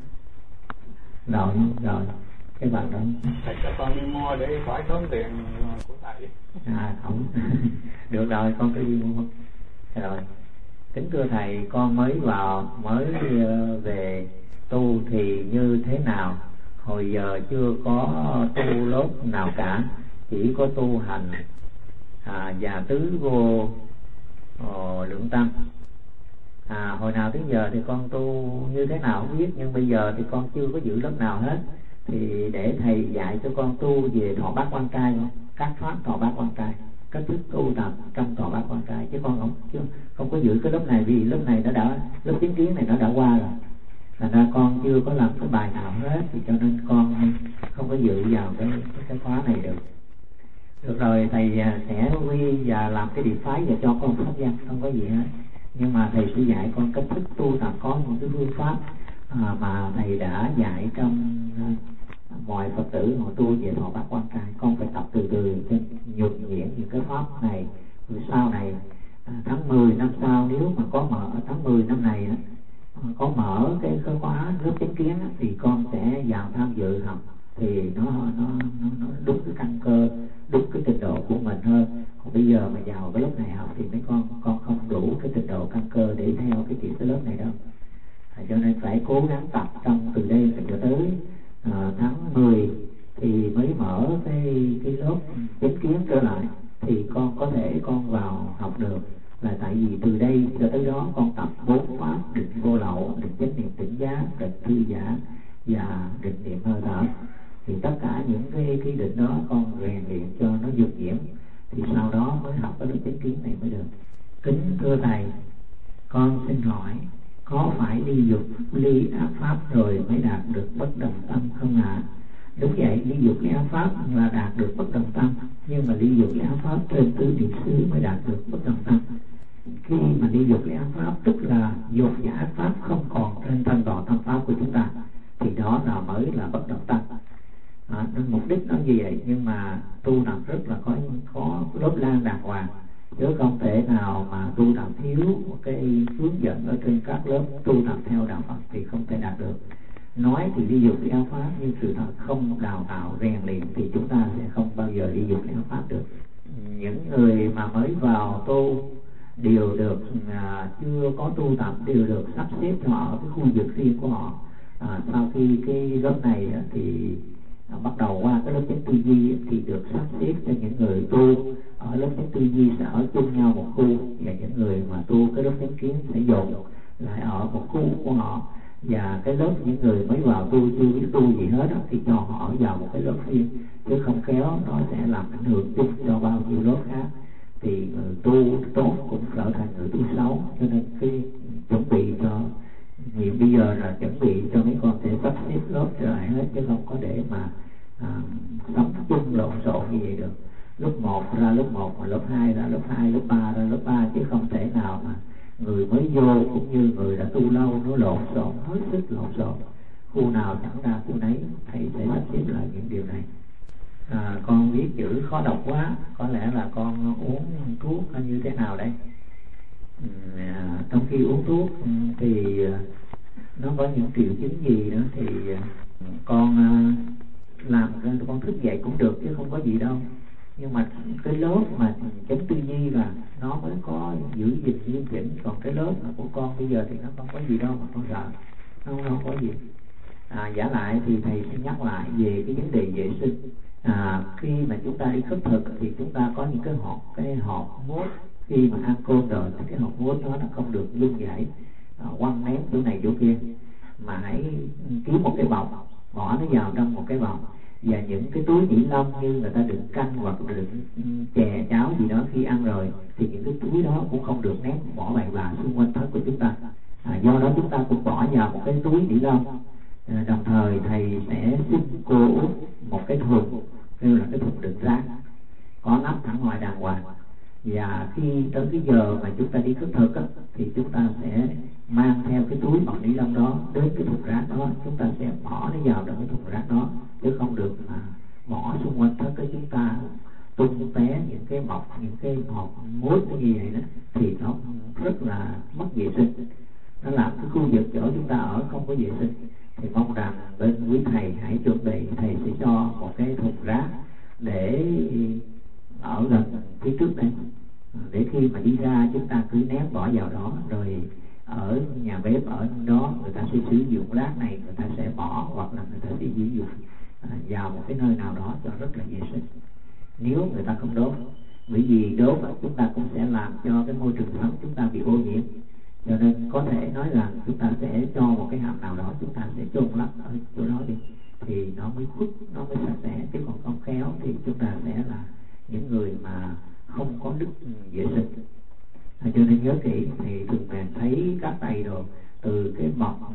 Rồi cái bạn đó Thầy cho con đi mua để khỏi tốn tiền của thầy. Không. Được rồi, con cứ đi mua. Rồi, kính thưa thầy, con mới về tu thì như thế nào? Hồi giờ chưa có tu lớp nào cả, chỉ có tu hành và tứ vô lượng tâm. Hồi nào tới giờ thì con tu như thế nào không biết, nhưng bây giờ thì con chưa có giữ lớp nào hết. Thì để thầy dạy cho con tu về thọ bát quan trai, các pháp thọ bát quan trai, cách thức tu tập trong thọ bát quan trai, chứ con không có giữ cái lớp này, vì lớp này lớp chứng kiến này nó đã qua rồi. Thành ra con chưa có làm cái bài nào hết, thì cho nên con không có dự vào cái khóa này được. Được rồi, thầy sẽ quy và làm cái điệp phái và cho con pháp danh, không có gì hết. Nhưng mà thầy sẽ dạy con cách thức tu tập, có những cái phương pháp mà thầy đã dạy trong mọi Phật tử họ tu về thọ bát quan trai. Con phải tập từ từ cho nhuần nhuyễn những cái pháp này. Rồi sau này tháng 10 năm sau, nếu mà có mở tháng 10 năm này có mở cái khóa lớp chánh kiến thì con sẽ vào tham dự học, thì nó đúng cái căn cơ, đúng cái trình độ của mình hơn. Còn bây giờ mà vào cái lớp này học thì mấy con không đủ cái trình độ căn cơ để theo cái lớp này đâu. Cho nên phải cố gắng tập trong từ đây cho tới tháng 10 thì mới mở cái lớp chánh kiến trở lại, thì con có thể con vào học được. Là tại vì từ đây cho tới đó con tập 4 pháp: định vô lậu, định chánh niệm tỉnh giác, định thư giả và định niệm hơi thở. Thì tất cả những cái định đó con rèn luyện cho nó vượt diễm, thì sau đó mới học cái lớp chánh kiến này mới được. Kính thưa thầy, con xin hỏi, có phải ly dục ly ác pháp rồi mới đạt được bất đồng tâm không ạ? Đúng vậy, ly dục ly ác pháp là đạt được bất đồng tâm, nhưng mà ly dục ly ác pháp trên tứ niệm xứ mới đạt được bất đồng tâm. Khi mà ly dục ly ác pháp tức là dục và ác pháp không còn trên thân tọa tâm pháp của chúng ta, thì đó là mới là bất đồng tâm. Mục đích nó như vậy, nhưng mà tu tập rất là có lớp lan đàng hoàng, chứ không thể nào mà tu tập thiếu cái hướng dẫn ở trên các lớp tu tập theo đạo Phật thì không thể đạt được. Nói thì ly dục ly ác pháp, nhưng sự thật không đào tạo rèn luyện thì chúng ta sẽ không bao giờ ly dục ly ác pháp được. Những người mà mới vào tu đều được chưa có tu tập đều được sắp xếp cho họ cái khu vực riêng của họ. Sau khi cái lớp này thì bắt đầu qua cái lớp chánh tư duy thì được sắp xếp cho những người tu ở lớp chánh tư duy sẽ ở chung nhau một khu, và những người mà tu cái lớp chánh kiến sẽ dồn lại ở một khu của họ. Và cái lớp những người mới vào tu chưa biết tu gì hết thì cho họ ở vào một cái lớp riêng, chứ không khéo nó sẽ làm ảnh hưởng chung cho bao nhiêu lớp khác, thì người tu tốt cũng trở thành người tu xấu. Cho nên cái chuẩn bị cho nhiều bây giờ là chuẩn bị cho mấy con sẽ sắp xếp lớp trở lại hết, chứ không có để mà sống chung lộn xộn như vậy được. Lớp 1 ra lớp 1, mà lớp 2 ra lớp 2, lớp 3 ra lớp 3, chứ không thể nào mà người mới vô cũng như người đã tu lâu nó lộn xộn, hết sức lộn xộn. Khu nào chẳng ra khu nấy, thầy sẽ sắp xếp lại những điều này. Con viết chữ khó đọc quá, có lẽ là con uống thuốc hay như thế nào đây? Trong khi uống thuốc thì nó có những triệu chứng gì nữa thì con làm con thức dậy cũng được, chứ không có gì đâu. Nhưng mà cái lớp mà chánh tư duy là nó mới có giữ gìn nghiêm chỉnh, còn cái lớp mà của con bây giờ thì nó không có gì đâu mà con sợ, nó không có gì. Giả lại thì thầy sẽ nhắc lại về cái vấn đề vệ sinh. Khi mà chúng ta đi khất thực thì chúng ta có những cái hộp mốt. Khi mà ăn cơm rồi thì cái hộp mốt đó nó không được lung giải quăng ném chỗ này chỗ kia, mà hãy kiếm một cái bọc, bỏ nó vào trong một cái bọc. Và những cái túi ni lông như người ta đựng canh hoặc đựng chè cháo gì đó khi ăn rồi, thì những cái túi đó cũng không được ném bỏ bày bạ xung quanh thân của chúng ta. Do đó chúng ta cũng bỏ vào một cái túi ni lông, Đồng thời thầy sẽ xin cô Út một cái thùng, kêu là cái thùng đựng rác, có nắp thẳng ngoài đàng hoàng. Và khi tới cái giờ mà chúng ta đi khất thực á, thì chúng ta sẽ mang theo cái túi bọc ni lông đó đến cái thùng rác đó, chúng ta sẽ bỏ nó vào trong cái thùng rác đó, chứ không được mà bỏ xung quanh thất cái chúng ta tung té những cái bọc, những cái hộp muối cái gì vậy đó, thì nó rất là mất vệ sinh, nó làm cái khu vực chỗ chúng ta ở không có vệ sinh. Thì mong rằng bên quý thầy hãy chuẩn bị, thầy sẽ cho một cái thùng rác để ở gần phía trước đây, để khi mà đi ra chúng ta cứ ném bỏ vào đó, rồi ở nhà bếp ở đó người ta sẽ sử dụng rác này, người ta sẽ bỏ hoặc là người ta sẽ sử dụng vào một cái nơi nào đó cho rất là vệ sinh. Nếu người ta không đốt, bởi vì đốt chúng ta cũng sẽ làm cho cái môi trường sống chúng ta bị ô nhiễm, cho nên có thể nói rằng chúng ta sẽ cho một cái hầm nào đó, chúng ta sẽ chôn lấp ở chỗ đó đi, thì nó mới khuất, nó mới sạch sẽ. Chứ còn không khéo thì chúng ta sẽ là những người mà không có đức vệ sinh. Cho nên nhớ kỹ, thì thường mình thấy các tay đồ từ cái bọc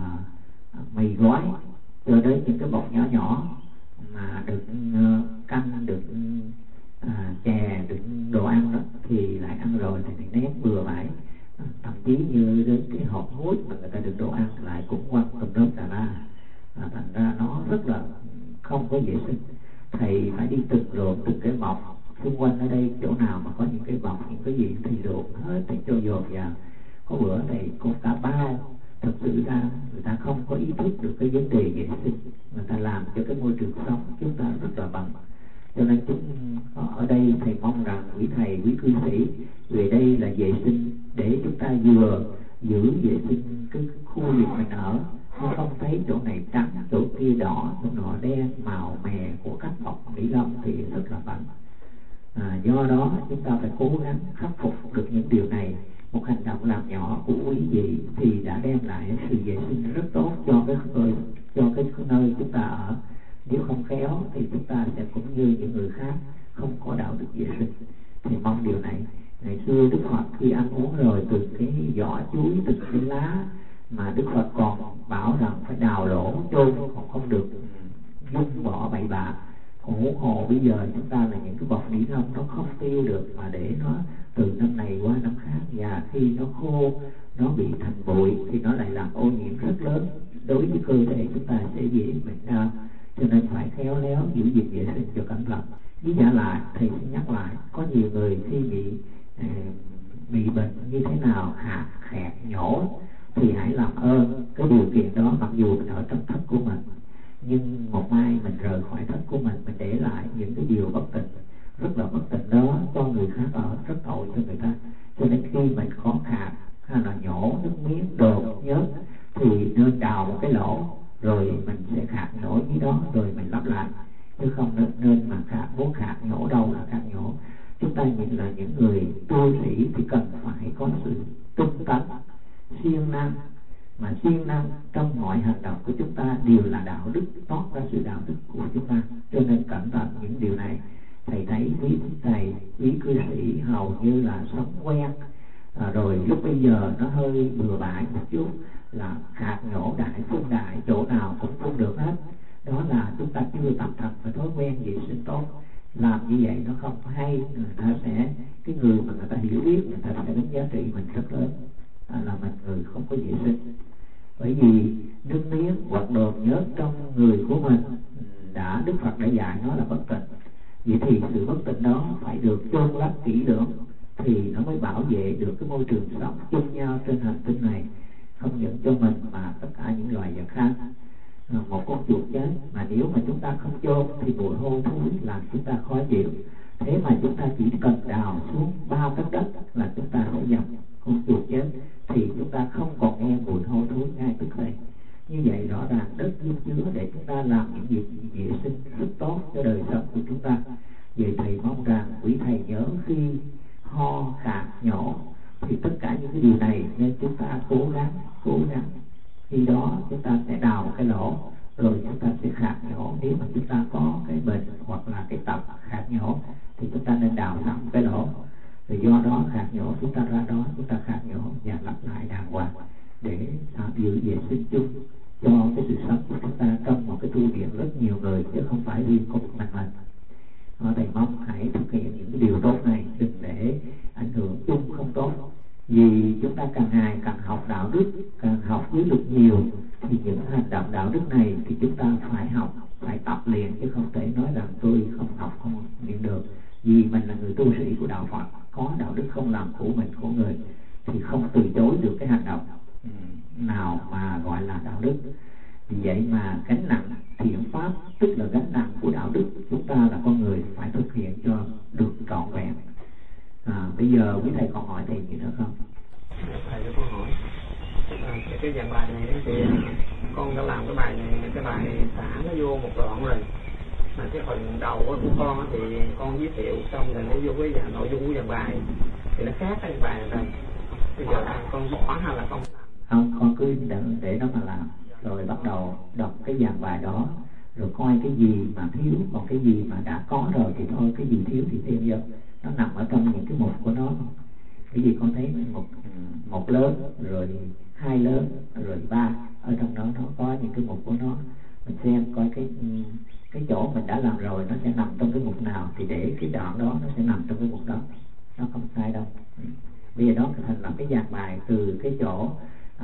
mì gói cho đến những cái bọc nhỏ nhỏ mà đựng canh, đựng chè, đựng đồ ăn đó, thì lại ăn rồi thì ném bừa bãi. Thậm chí như đến cái hộp muối mà người ta đựng đồ ăn lại cũng quăng tùm lum tà la, thành ra nó rất là không có vệ sinh. Thầy phải đi từng lượm từng cái bọc xung quanh ở đây, chỗ nào mà có những cái bọc, những cái gì thì lượm hết, thì cho dồn vào. Có bữa thầy có cả bao, thật sự ra người ta không có ý thức được cái vấn đề vệ sinh, người ta làm cho cái môi trường sống chúng ta rất là bẩn. Cho nên chúng ở đây thầy mong rằng quý thầy, quý cư sĩ về đây là vệ sinh, để chúng ta vừa giữ vệ sinh cái khu vực mình ở, nó không thấy chỗ này trắng, chỗ kia đỏ, chỗ nọ đen, màu mè của các bọc ni lông thì rất là bẩn. Do đó chúng ta phải cố gắng khắc phục được những điều này. Một hành động làm nhỏ của quý vị thì đã đem lại sự vệ sinh rất tốt cho cái nơi chúng ta ở. Nếu không khéo thì chúng ta sẽ cũng như những người khác, không có đạo đức vệ sinh. Thì mong điều này. Ngày xưa Đức Phật khi ăn uống rồi từ cái vỏ chuối, từ cái lá, mà Đức Phật còn bảo rằng phải đào lỗ chôn, còn không được vung bỏ bậy bạ. Huống hồ bây giờ chúng ta là những cái bọc ni lông nó không tiêu được, mà để nó từ năm này qua năm khác, và khi nó khô, nó bị thành bụi thì nó lại làm ô nhiễm rất lớn đối với cơ thể chúng ta, sẽ dễ bệnh đau. Cho nên phải khéo léo giữ gìn vệ sinh cho cẩn thận. Với giả lại thầy sẽ nhắc lại, có nhiều người khi bị bệnh như thế nào, hạt, khẹt, nhổ, thì hãy làm ơn cái điều kiện đó, mặc dù mình ở trong thất của mình, nhưng một mai mình rời khỏi thất của mình để lại những cái điều bất tịnh, rất là bất tịnh đó cho người khác ở, rất tội cho người ta. Cho nên khi mình có khạc hay là nhổ nước miếng, đồ nhớt, thì nên đào một cái lỗ, rồi mình sẽ khạc nhổ dưới đó, rồi mình lắp lại, chứ không nên mà muốn khạc nhổ đâu là khạc nhổ. Chúng ta nhìn là những người tu sĩ thì cần phải có sự tinh tấn, siêng năng, mà siêng năng trong mọi hành động của chúng ta đều là đạo đức, toát ra sự đạo đức của chúng ta. Cho nên cẩn thận những điều này. Thầy thấy quý thầy, quý cư sĩ hầu như là sống quen, rồi lúc bây giờ nó hơi bừa bãi một chút, là khạc nhổ đại, phun đại, chỗ nào cũng phun được hết. Đó là chúng ta chưa tập thành phải thói quen vệ sinh tốt. Làm như vậy nó không hay, người ta sẽ, cái người mà người ta hiểu biết, người ta sẽ đánh giá trị mình rất lớn, là mình người không có vệ sinh. Bởi vì nước miếng hoặc đồ nhớt trong người của mình đã, Đức Phật đã dạy nó là bất tịnh. Vậy thì sự bất tịnh đó phải được chôn lấp kỹ lưỡng, thì nó mới bảo vệ được cái môi trường sống chung nhau trên hành tinh này, không những cho mình mà tất cả những loài vật khác. Một con chuột chết mà nếu mà chúng ta không chôn thì mùi hôi thối làm chúng ta khó chịu. Thế mà chúng ta chỉ cần đào xuống 3 tấc đất là chúng ta sẽ dập con chuột chết, thì chúng ta không còn nghe mùi hôi thối ngay tức thì. Như vậy rõ ràng đất dung chứa để chúng ta làm những việc vệ sinh rất tốt cho đời sống của chúng ta. Vậy thầy mong rằng quý thầy nhớ khi ho, khạc, nhổ thì tất cả những cái điều này nên chúng ta cố gắng. Khi đó chúng ta sẽ đào một cái lỗ, rồi chúng ta sẽ khạc nhổ. Nếu mà chúng ta có cái bệnh hoặc là cái tập khạc nhổ thì chúng ta nên đào sẵn cái lỗ, rồi do đó khạc nhổ chúng ta ra đó, chúng ta khạc nhổ và lặp lại đàng hoàng để giữ vệ sinh chung cho cái sự sống phải riêng của mình. Thầy mong hãy thực hiện những cái điều tốt này, đừng để ảnh hưởng chung không tốt. Vì chúng ta càng ngày càng học đạo đức, càng học giáo dục nhiều, thì những hành động đạo đức này thì chúng ta phải học, phải tập luyện, chứ không thể nói rằng tôi không học không luyện được. Vì mình là người tu sĩ của đạo Phật, có đạo đức không làm của mình của người, thì không từ chối được cái hành động nào mà gọi là đạo đức. Vì vậy mà gánh nặng thiện pháp, tức là gánh nặng của đạo đức, chúng ta là con người phải thực hiện cho được trọn vẹn. Bây giờ quý thầy còn hỏi thầy gì nữa không? Thầy có hỏi cái dạng bài này thì con đã làm cái bài này, cái bài xả nó vô một đoạn rồi, mà cái phần đầu của con thì con giới thiệu xong rồi nó vô với nội dung của dạng bài thì nó khác cái bài này. Bây giờ con bỏ hay là con không, con cứ để nó mà làm, rồi bắt đầu đọc cái dạng bài đó, rồi coi cái gì mà thiếu, còn cái gì mà đã có rồi thì thôi, cái gì thiếu thì thêm vô. Nó nằm ở trong những cái mục của nó. Cái gì con thấy một lớn, rồi 2 lớn, rồi 3, ở trong đó nó có những cái mục của nó. Mình xem coi cái chỗ mình đã làm rồi nó sẽ nằm trong cái mục nào, thì để cái đoạn đó nó sẽ nằm trong cái mục đó, nó không sai đâu. Bây giờ đó thành lập cái dạng bài từ cái chỗ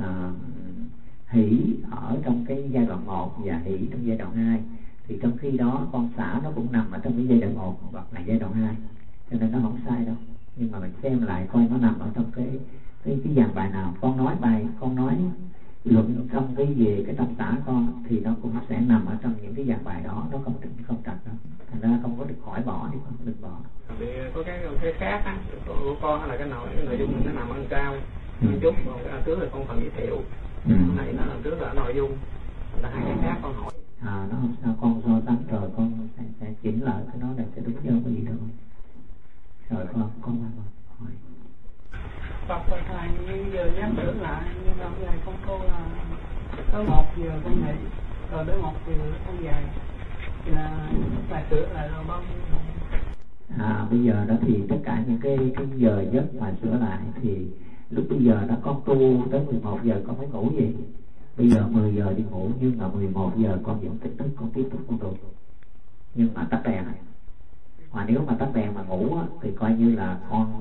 hỷ ở trong cái giai đoạn 1 và hỷ trong giai đoạn 2, thì trong khi đó con xả nó cũng nằm ở trong cái giai đoạn 1 hoặc là giai đoạn 2, cho nên nó không sai đâu. Nhưng mà mình xem lại coi nó nằm ở trong cái dạng bài nào. Con nói bài, con nói luận trong cái về cái tâm xả con thì nó cũng sẽ nằm ở trong những cái dạng bài đó, nó không trật đâu. Thành ra không có được khỏi bỏ thì con đừng bỏ. Vì có cái khác á của con là cái nội dung nó nằm ở cao một chút, còn cái trước là con phần giới thiệu, này nó làm trước là nội dung, là 2 cái khác con hỏi. Nó không sao, con so sánh rồi con sẽ chỉnh lại cái nó để sẽ đúng chưa có gì đâu. Rồi con hỏi. Phật thầy như giờ nhắc tưởng lại, như lần này con cô là tới 1 giờ con nghỉ, rồi tới 1 giờ con dậy, thì là phải sửa lại rồi bao nhiêu? Bây giờ đó thì tất cả những cái giờ giấc mà sửa lại thì lúc bây giờ nó con tu tới 11 giờ con mới ngủ vậy. Bây giờ 10 giờ đi ngủ, nhưng mà 11 giờ con vẫn tỉnh thức, con tiếp tục con tu, nhưng mà tắt đèn. Mà nếu mà tắt đèn mà ngủ á, thì coi như là con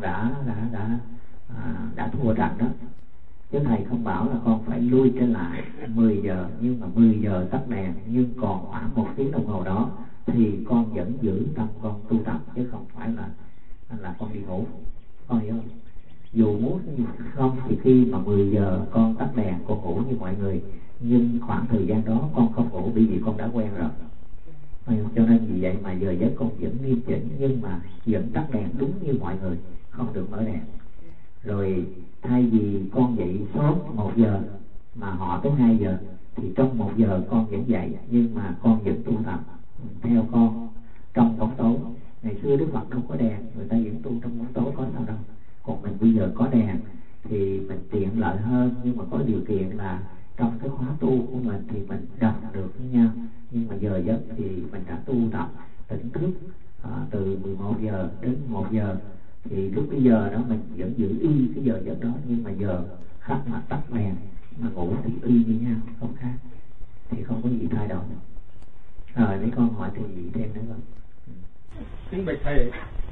đã thua trận đó. Chứ thầy không bảo là con phải lui trở lại 10 giờ, nhưng mà 10 giờ tắt đèn, nhưng còn khoảng 1 tiếng đồng hồ đó thì con vẫn giữ tâm con tu tập, chứ không phải là con đi ngủ. Con hiểu không? Dù muốn không thì khi mà 10 giờ con tắt đèn con ngủ như mọi người, nhưng khoảng thời gian đó con không ngủ bởi vì con đã quen rồi. Cho nên vì vậy mà giờ giấc con vẫn nghiêm chỉnh, nhưng mà vẫn tắt đèn đúng như mọi người, không được mở đèn. Rồi thay vì con dậy sớm 1 giờ mà họ tới 2 giờ, thì trong 1 giờ con vẫn dậy, nhưng mà con vẫn tu tập theo con trong bóng tối. Ngày xưa Đức Phật đâu có đèn, người ta vẫn tu trong bóng tối, có sao đâu. Còn mình bây giờ có đèn thì mình tiện lợi hơn, nhưng mà có điều kiện là trong cái khóa tu của mình thì mình đọc được với nhau. Nhưng mà giờ giấc thì mình đã tu tập tỉnh thức từ 11 giờ đến 1 giờ, thì lúc bây giờ đó mình vẫn giữ y cái giờ giấc đó, nhưng mà giờ khác mà tắt đèn mà ngủ thì y như nhau, không khác, thì không có gì thay đổi. Rồi mấy con hỏi thì gì thêm nữa không? Kính bạch thầy,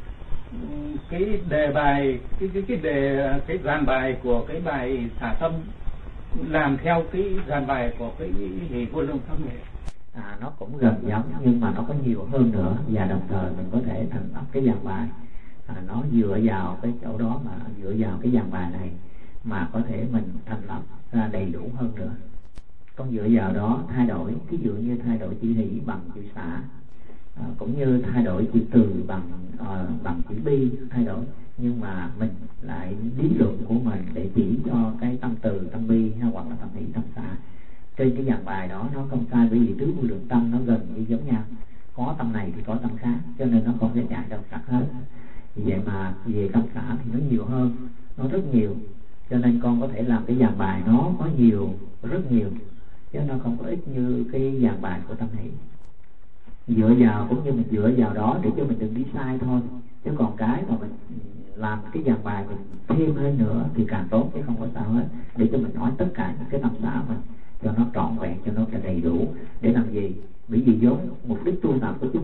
cái đề bài, cái dàn bài của cái bài xả tâm làm theo cái dàn bài của cái gì vô lương pháp này? Nó cũng gần giống, nhưng mà nó có nhiều hơn nữa, và đồng thời mình có thể thành lập cái dàn bài nó dựa vào cái chỗ đó, mà dựa vào cái dàn bài này mà có thể mình thành lập ra đầy đủ hơn nữa. Con dựa vào đó thay đổi, ví dụ như thay đổi chữ hỷ bằng chữ xả, cũng như thay đổi chữ từ bằng chữ bi, thay đổi, nhưng mà mình lại lý luận của mình để chỉ cho cái tâm từ, tâm bi hay hoặc là tâm hỷ, tâm xả. Trên cái dàn bài đó nó không sai, bởi vì tứ vô lượng tâm nó gần như giống nhau, có tâm này thì có tâm khác, cho nên nó không thể chạy đâu sạch hết. Vì vậy mà về tâm xả thì nó nhiều hơn, nó rất nhiều, cho nên con có thể làm cái dàn bài nó có nhiều, rất nhiều, chứ nó không có ít như cái dàn bài của tâm hỷ. Dựa vào cũng như mình dựa vào đó để cho mình đừng đi sai thôi, chứ còn cái mà mình làm cái dàn bài mình thêm hơn nữa thì càng tốt, chứ không có sao hết, để cho mình nói tất cả những cái tâm xả mình cho nó trọn vẹn, cho nó đầy đủ. Để làm gì? Bởi vì vốn mục đích tu tập của chúng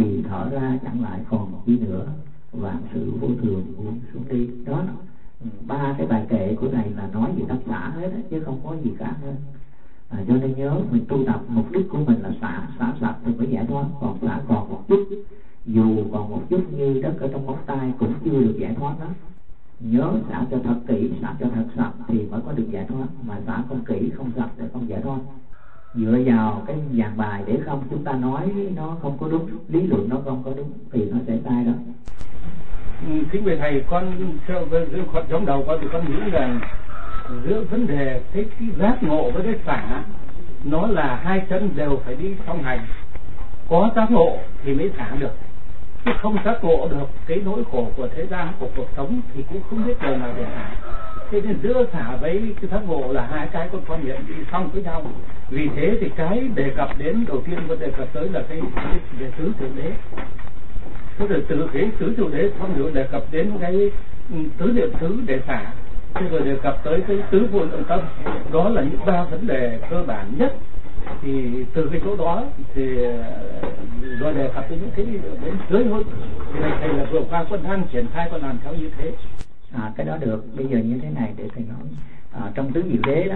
thì thở ra chẳng lại còn một chi nữa, vạn sự vô thường buông xuống đi. Đó, ba cái bài kệ của này là nói về tất xả hết á, chứ không có gì khác hết. Cho nên nhớ mình tu tập mục đích của mình là xả sạch thì mới giải thoát. Còn xả còn một chút, dù còn một chút như đất ở trong móng tay cũng chưa được giải thoát đó. Nhớ xả cho thật kỹ, xả cho thật sạch thì mới có được giải thoát. Mà xả không kỹ, không sạch thì không giải thoát. Dựa vào cái dàn bài để không chúng ta nói nó không có đúng, lý luận nó không có đúng thì nó sẽ sai đó. Kính bạch thầy, con trong đầu con thì con nghĩ là giữa vấn đề cái giác ngộ với cái xả nó là hai chân đều phải đi song hành. Có giác ngộ thì mới xả được, chứ không giác ngộ được cái nỗi khổ của thế gian, của cuộc sống thì cũng không biết đời nào để xả. Thế nên giữa xả với cái giác ngộ là hai cái con hiện đi song với nhau. Vì thế thì cái đề cập đến đầu tiên con đề cập tới là cái về tứ thượng đế. Thế rồi từ cái tứ thượng đế xong rồi đề cập đến cái tứ niệm xứ để xả. Thế rồi đề cập tới cái tứ vô lượng tâm. Đó là những ba vấn đề cơ bản nhất. Thì từ cái chỗ đó thì rồi đề cập đến những cái đến dưới hơn. Thì thầy là vừa qua con đang triển khai con làm theo như thế. Cái đó được. Bây giờ như thế này để thầy nói. Trong tứ diệu đế đó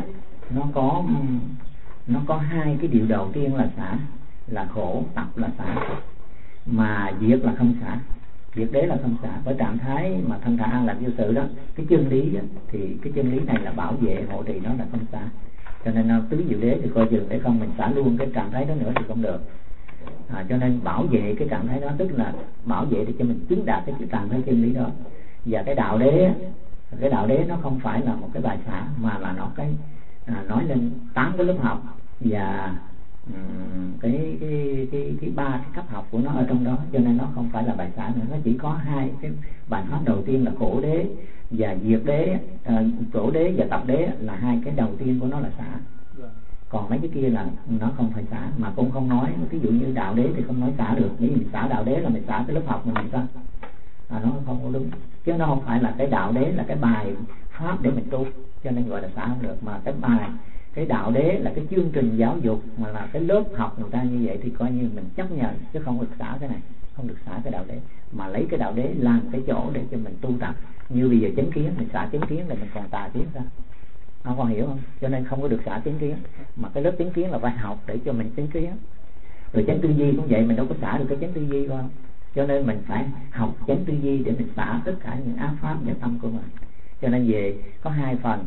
nó có hai cái điều đầu tiên là xả, là khổ, tập là xả, mà diệt là không xả. Diệt đế là không xả. Với trạng thái mà thanh thản an lạc vô sự đó, cái chân lý đó, thì cái chân lý này là bảo vệ hộ trì, nó là không xả. Cho nên tứ diệu đế thì coi chừng để không mình xả luôn cái trạng thái đó nữa thì không được. Cho nên bảo vệ cái trạng thái đó, tức là bảo vệ để cho mình chứng đạt cái trạng thái chân lý đó. Và cái đạo đế nó không phải là một cái bài xả, mà là nó cái nói lên 8 cái lớp học và cái ba cái cấp học của nó ở trong đó. Cho nên nó không phải là bài xả nữa, nó chỉ có hai cái bài pháp đầu tiên là khổ đế và diệt đế. Khổ đế và tập đế là hai cái đầu tiên của nó là xả. Còn mấy cái kia là nó không phải xả, mà cũng không nói. Ví dụ như đạo đế thì không nói xả được. Nếu mình xả đạo đế là mình xả cái lớp học mình sao? Nó không có đúng. Chứ nó không phải là cái đạo đế là cái bài pháp để mình tu, cho nên gọi là xả không được. Mà cái đạo đế là cái chương trình giáo dục, mà là cái lớp học người ta như vậy thì coi như mình chấp nhận, chứ không được xả cái này, không được xả cái đạo đế, mà lấy cái đạo đế làm cái chỗ để cho mình tu tập. Như bây giờ chánh kiến, mình xả chánh kiến là mình còn tà kiến ra, không còn hiểu không? Cho nên không có được xả chánh kiến, mà cái lớp chánh kiến là phải học để cho mình chánh kiến. Rồi chánh tư duy cũng vậy, mình đâu có xả được cái chánh tư duy không? Cho nên mình phải học chánh tư duy để mình xả tất cả những ác pháp và tâm của mình. Cho nên về có hai phần,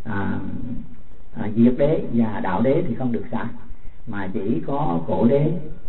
diệt đế và đạo đế thì không được xả, mà chỉ có khổ đế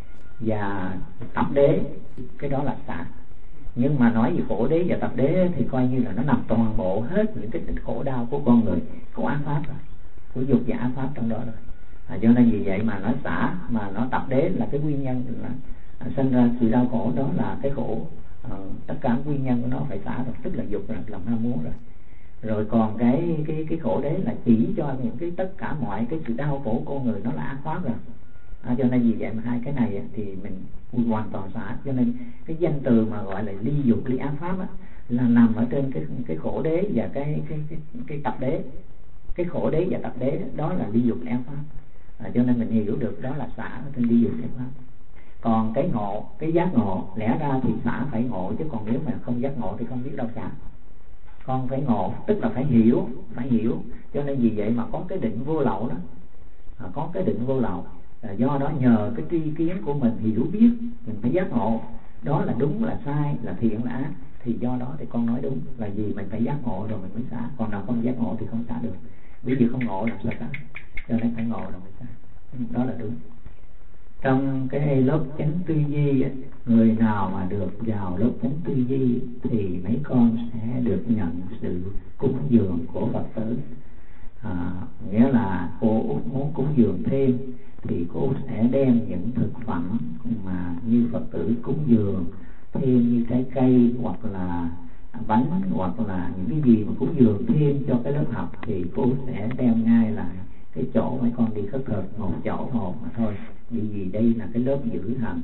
và tập đế, cái đó là xả. Nhưng mà nói về khổ đế và tập đế thì coi như là nó nằm toàn bộ hết những cái khổ đau của con người, của ác pháp rồi, của dục và ác pháp trong đó rồi. Cho nên vì vậy mà nó xả, mà nó tập đế là cái nguyên nhân là sinh ra sự đau khổ, đó là cái khổ. Tất cả nguyên nhân của nó phải xả rồi, tức là dục là lòng ham muốn rồi. Rồi còn cái khổ đế là chỉ cho những cái tất cả mọi cái sự đau khổ của con người, nó là ác pháp rồi. Cho nên vì vậy mà hai cái này thì mình hoàn toàn xả. Cho nên cái danh từ mà gọi là ly dục ly ác pháp á, là nằm ở trên cái khổ đế và cái tập đế. Cái khổ đế và tập đế đó là ly dục ly ác pháp. Cho nên mình hiểu được đó là xả ở trên ly dục ly ác pháp. Còn cái ngộ, cái giác ngộ, lẽ ra thì xả phải ngộ, chứ còn nếu mà không giác ngộ thì không biết đâu xả. Con phải ngộ, tức là phải hiểu. Cho nên vì vậy mà có cái định vô lậu đó, có cái định vô lậu. Do đó nhờ cái tri kiến của mình hiểu biết, mình phải giác ngộ đó là đúng là sai, là thiện là ác. Thì do đó thì con nói đúng là gì, mình phải giác ngộ rồi mình mới xả. Còn nào không giác ngộ thì không xả được. Ví dụ không ngộ làm sao xả, cho nên phải ngộ rồi mới xả. Đó là đúng. Trong cái lớp chánh tư duy, người nào mà được vào lớp chánh tư duy thì mấy con sẽ được nhận sự cúng dường của Phật tử. Nghĩa là cô Út muốn cúng dường thêm thì cô sẽ đem những thực phẩm mà như Phật tử cúng dường thêm, như trái cây hoặc là bánh hoặc là những cái gì mà cúng dường thêm cho cái lớp học, thì cô sẽ đem ngay lại cái chỗ mấy con đi khất thực, một chỗ một mà thôi. Vì đây là cái lớp giữ hành,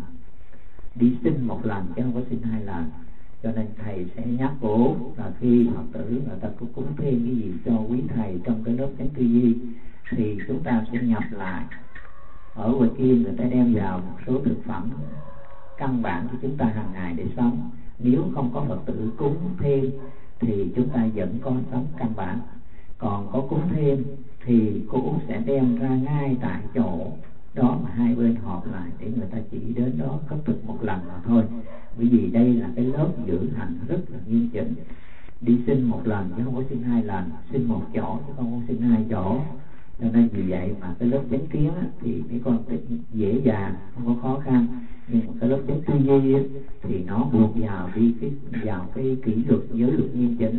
đi xin một lần chứ không có xin hai lần. Cho nên thầy sẽ nhắc cô là khi Phật tử người ta có cúng thêm cái gì cho quý thầy trong cái lớp chánh tư duy thì chúng ta sẽ nhập lại. Ở ngoài kia người ta đem vào một số thực phẩm căn bản của chúng ta hàng ngày để sống. Nếu không có Phật tử cúng thêm thì chúng ta vẫn có sống căn bản. Còn có cúng thêm thì cô Út sẽ đem ra ngay tại chỗ đó mà hai bên họp lại để người ta chỉ đến đó cất thực một lần mà thôi. Bởi vì đây là cái lớp giữ hành rất là nghiêm chỉnh. Đi xin một lần chứ không có xin hai lần, xin một chỗ chứ không có xin hai chỗ. Cho nên vì vậy mà cái lớp chánh kiến thì mấy con dễ dàng, không có khó khăn. Nhưng mà cái lớp chánh tư duy thì nó buộc vào cái kỷ luật, giới luật nghiêm chỉnh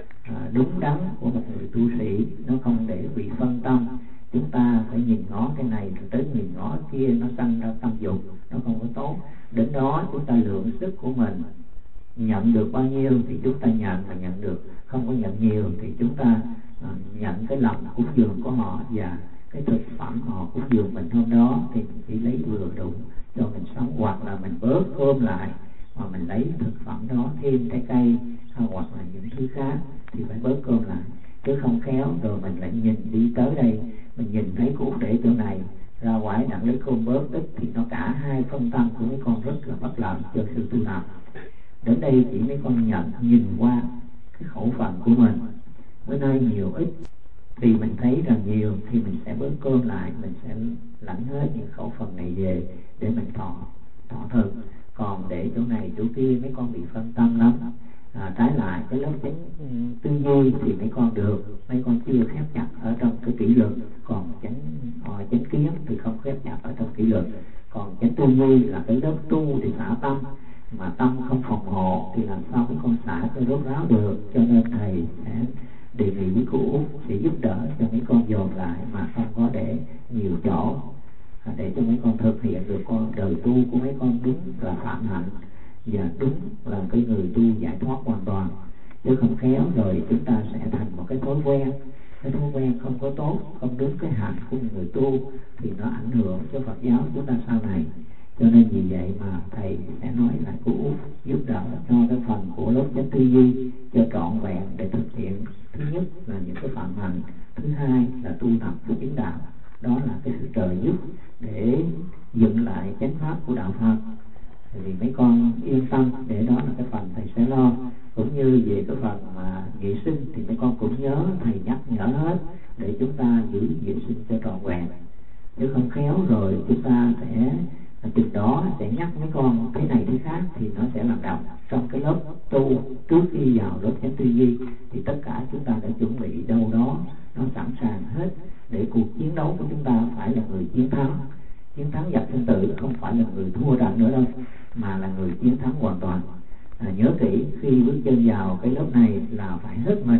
đúng đắn của một người tu sĩ. Nó không để bị phân tâm. Chúng ta phải nhìn ngó cái này rồi tới nhìn ngó kia, nó sanh ra tâm dục, nó không có tốt. Đến đó chúng ta lượng sức của mình, nhận được bao nhiêu thì chúng ta nhận mà nhận được, không có nhận nhiều thì chúng ta nhận cái lòng cúng dường của họ và cái thực phẩm họ cúng dường mình hôm đó thì mình chỉ lấy vừa đủ cho mình sống, hoặc là mình bớt cơm lại mà mình lấy thực phẩm đó thêm trái cây hoặc là những thứ khác thì phải bớt cơm lại, chứ không khéo rồi mình lại nhìn đi tới đây mình nhìn thấy cô Út để chỗ này ra ngoài đặng lấy cơm bớt ít thì nó cả hai phân tâm của mấy con rất là bất lợi cho sự tu tập. Đến đây chỉ mấy con nhìn qua cái khẩu phần của mình, bữa nay nhiều ít thì mình thấy rằng nhiều thì mình sẽ bớt cơm lại, mình sẽ lãnh hết những khẩu phần này về để mình thọ thực. Còn để chỗ này chỗ kia mấy con bị phân tâm lắm. Trái lại cái lớp chánh tư duy thì mấy con được, mấy con chưa khép chặt ở trong cái kỷ luật. Còn chánh kiến thì không khép chặt ở trong kỷ luật. Còn chánh tư duy là cái lớp tu thì xả tâm, mà tâm không phòng hộ thì làm sao mấy con xả cho rốt ráo được. Cho nên thầy sẽ đề nghị với cô Út sẽ giúp đỡ cho mấy con dồn lại mà không có để nhiều chỗ, để cho mấy con thực hiện được con đời tu của mấy con đúng là phạm hạnh và đúng là cái người tu giải thoát hoàn toàn. Chứ không khéo rồi chúng ta sẽ thành một cái thói quen, cái thói quen không có tốt, không đúng cái hạnh của người tu thì nó ảnh hưởng cho Phật giáo chúng ta sau này. Cho nên vì vậy mà thầy sẽ nói là cô Út giúp đỡ cho cái phần của lớp chánh tư duy cho trọn vẹn để thực hiện. Thứ nhất là những cái phạm hạnh, thứ hai là tu tập của chứng đạo. Đó là cái sự trợ giúp để dựng lại chánh pháp của đạo Phật. Thì mấy con yên tâm, để đó là cái phần thầy sẽ lo. Cũng như về cái phần mà vệ sinh thì mấy con cũng nhớ thầy nhắc nhở hết để chúng ta giữ vệ sinh cho trọn vẹn. Nếu không khéo rồi chúng ta sẽ từ đó sẽ nhắc mấy con thế này thế khác thì nó sẽ làm động. Trong cái lớp tu trước khi vào lớp chánh tư duy thì tất cả chúng ta đã chuẩn bị đâu đó nó sẵn sàng hết để cuộc chiến đấu của chúng ta phải là người chiến thắng. Chiến thắng giặc sinh tử, không phải là người thua trận nữa đâu, mà là người chiến thắng hoàn toàn. Nhớ kỹ, khi bước chân vào cái lớp này là phải hết mình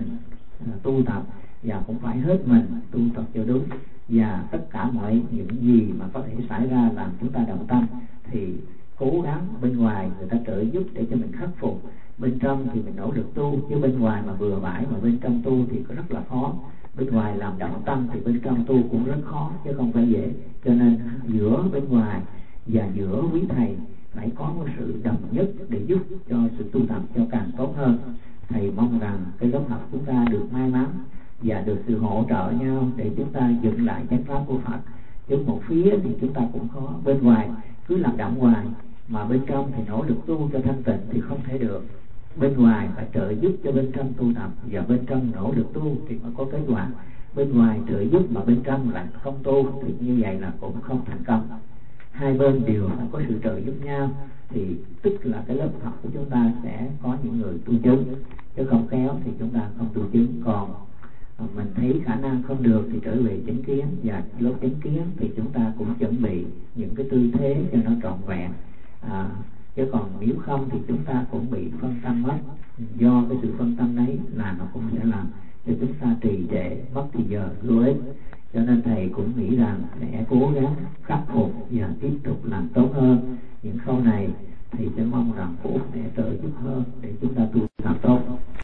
tu tập, và cũng phải hết mình tu tập cho đúng. Và tất cả mọi những gì mà có thể xảy ra làm chúng ta động tâm thì cố gắng bên ngoài người ta trợ giúp để cho mình khắc phục. Bên trong thì mình nỗ lực tu, chứ bên ngoài mà bừa bãi mà bên trong tu thì có rất là khó. Bên ngoài làm động tâm thì bên trong tu cũng rất khó chứ không phải dễ. Cho nên giữa bên ngoài và giữa quý thầy phải có một sự đồng nhất để giúp cho sự tu tập cho càng tốt hơn. Thầy mong rằng cái lớp học chúng ta được may mắn và được sự hỗ trợ nhau để chúng ta dựng lại chánh pháp của Phật. Chứ một phía thì chúng ta cũng khó, bên ngoài cứ làm động ngoài mà bên trong thì nỗ lực tu cho thanh tịnh thì không thể được. Bên ngoài phải trợ giúp cho bên trong tu tập, và bên trong nỗ lực tu thì mới có kết quả. Bên ngoài trợ giúp mà bên trong lại không tu thì như vậy là cũng không thành công. Hai bên đều phải có sự trợ giúp nhau thì tức là cái lớp học của chúng ta sẽ có những người tu chứng, chứ không khéo thì chúng ta không tu chứng. Còn mình thấy khả năng không được thì trở về chánh kiến, và lớp chánh kiến thì chúng ta cũng chuẩn bị những cái tư thế cho nó trọn vẹn. Chứ còn nếu không thì chúng ta cũng bị phân tâm mất. Do cái sự phân tâm đấy là nó cũng sẽ làm cho chúng ta trì trệ, mất thì giờ vô ích. Cho nên thầy cũng nghĩ rằng sẽ cố gắng khắc phục và tiếp tục làm tốt hơn những khâu này. Thì sẽ mong rằng cô sẽ trợ giúp hơn để chúng ta tu tập tốt.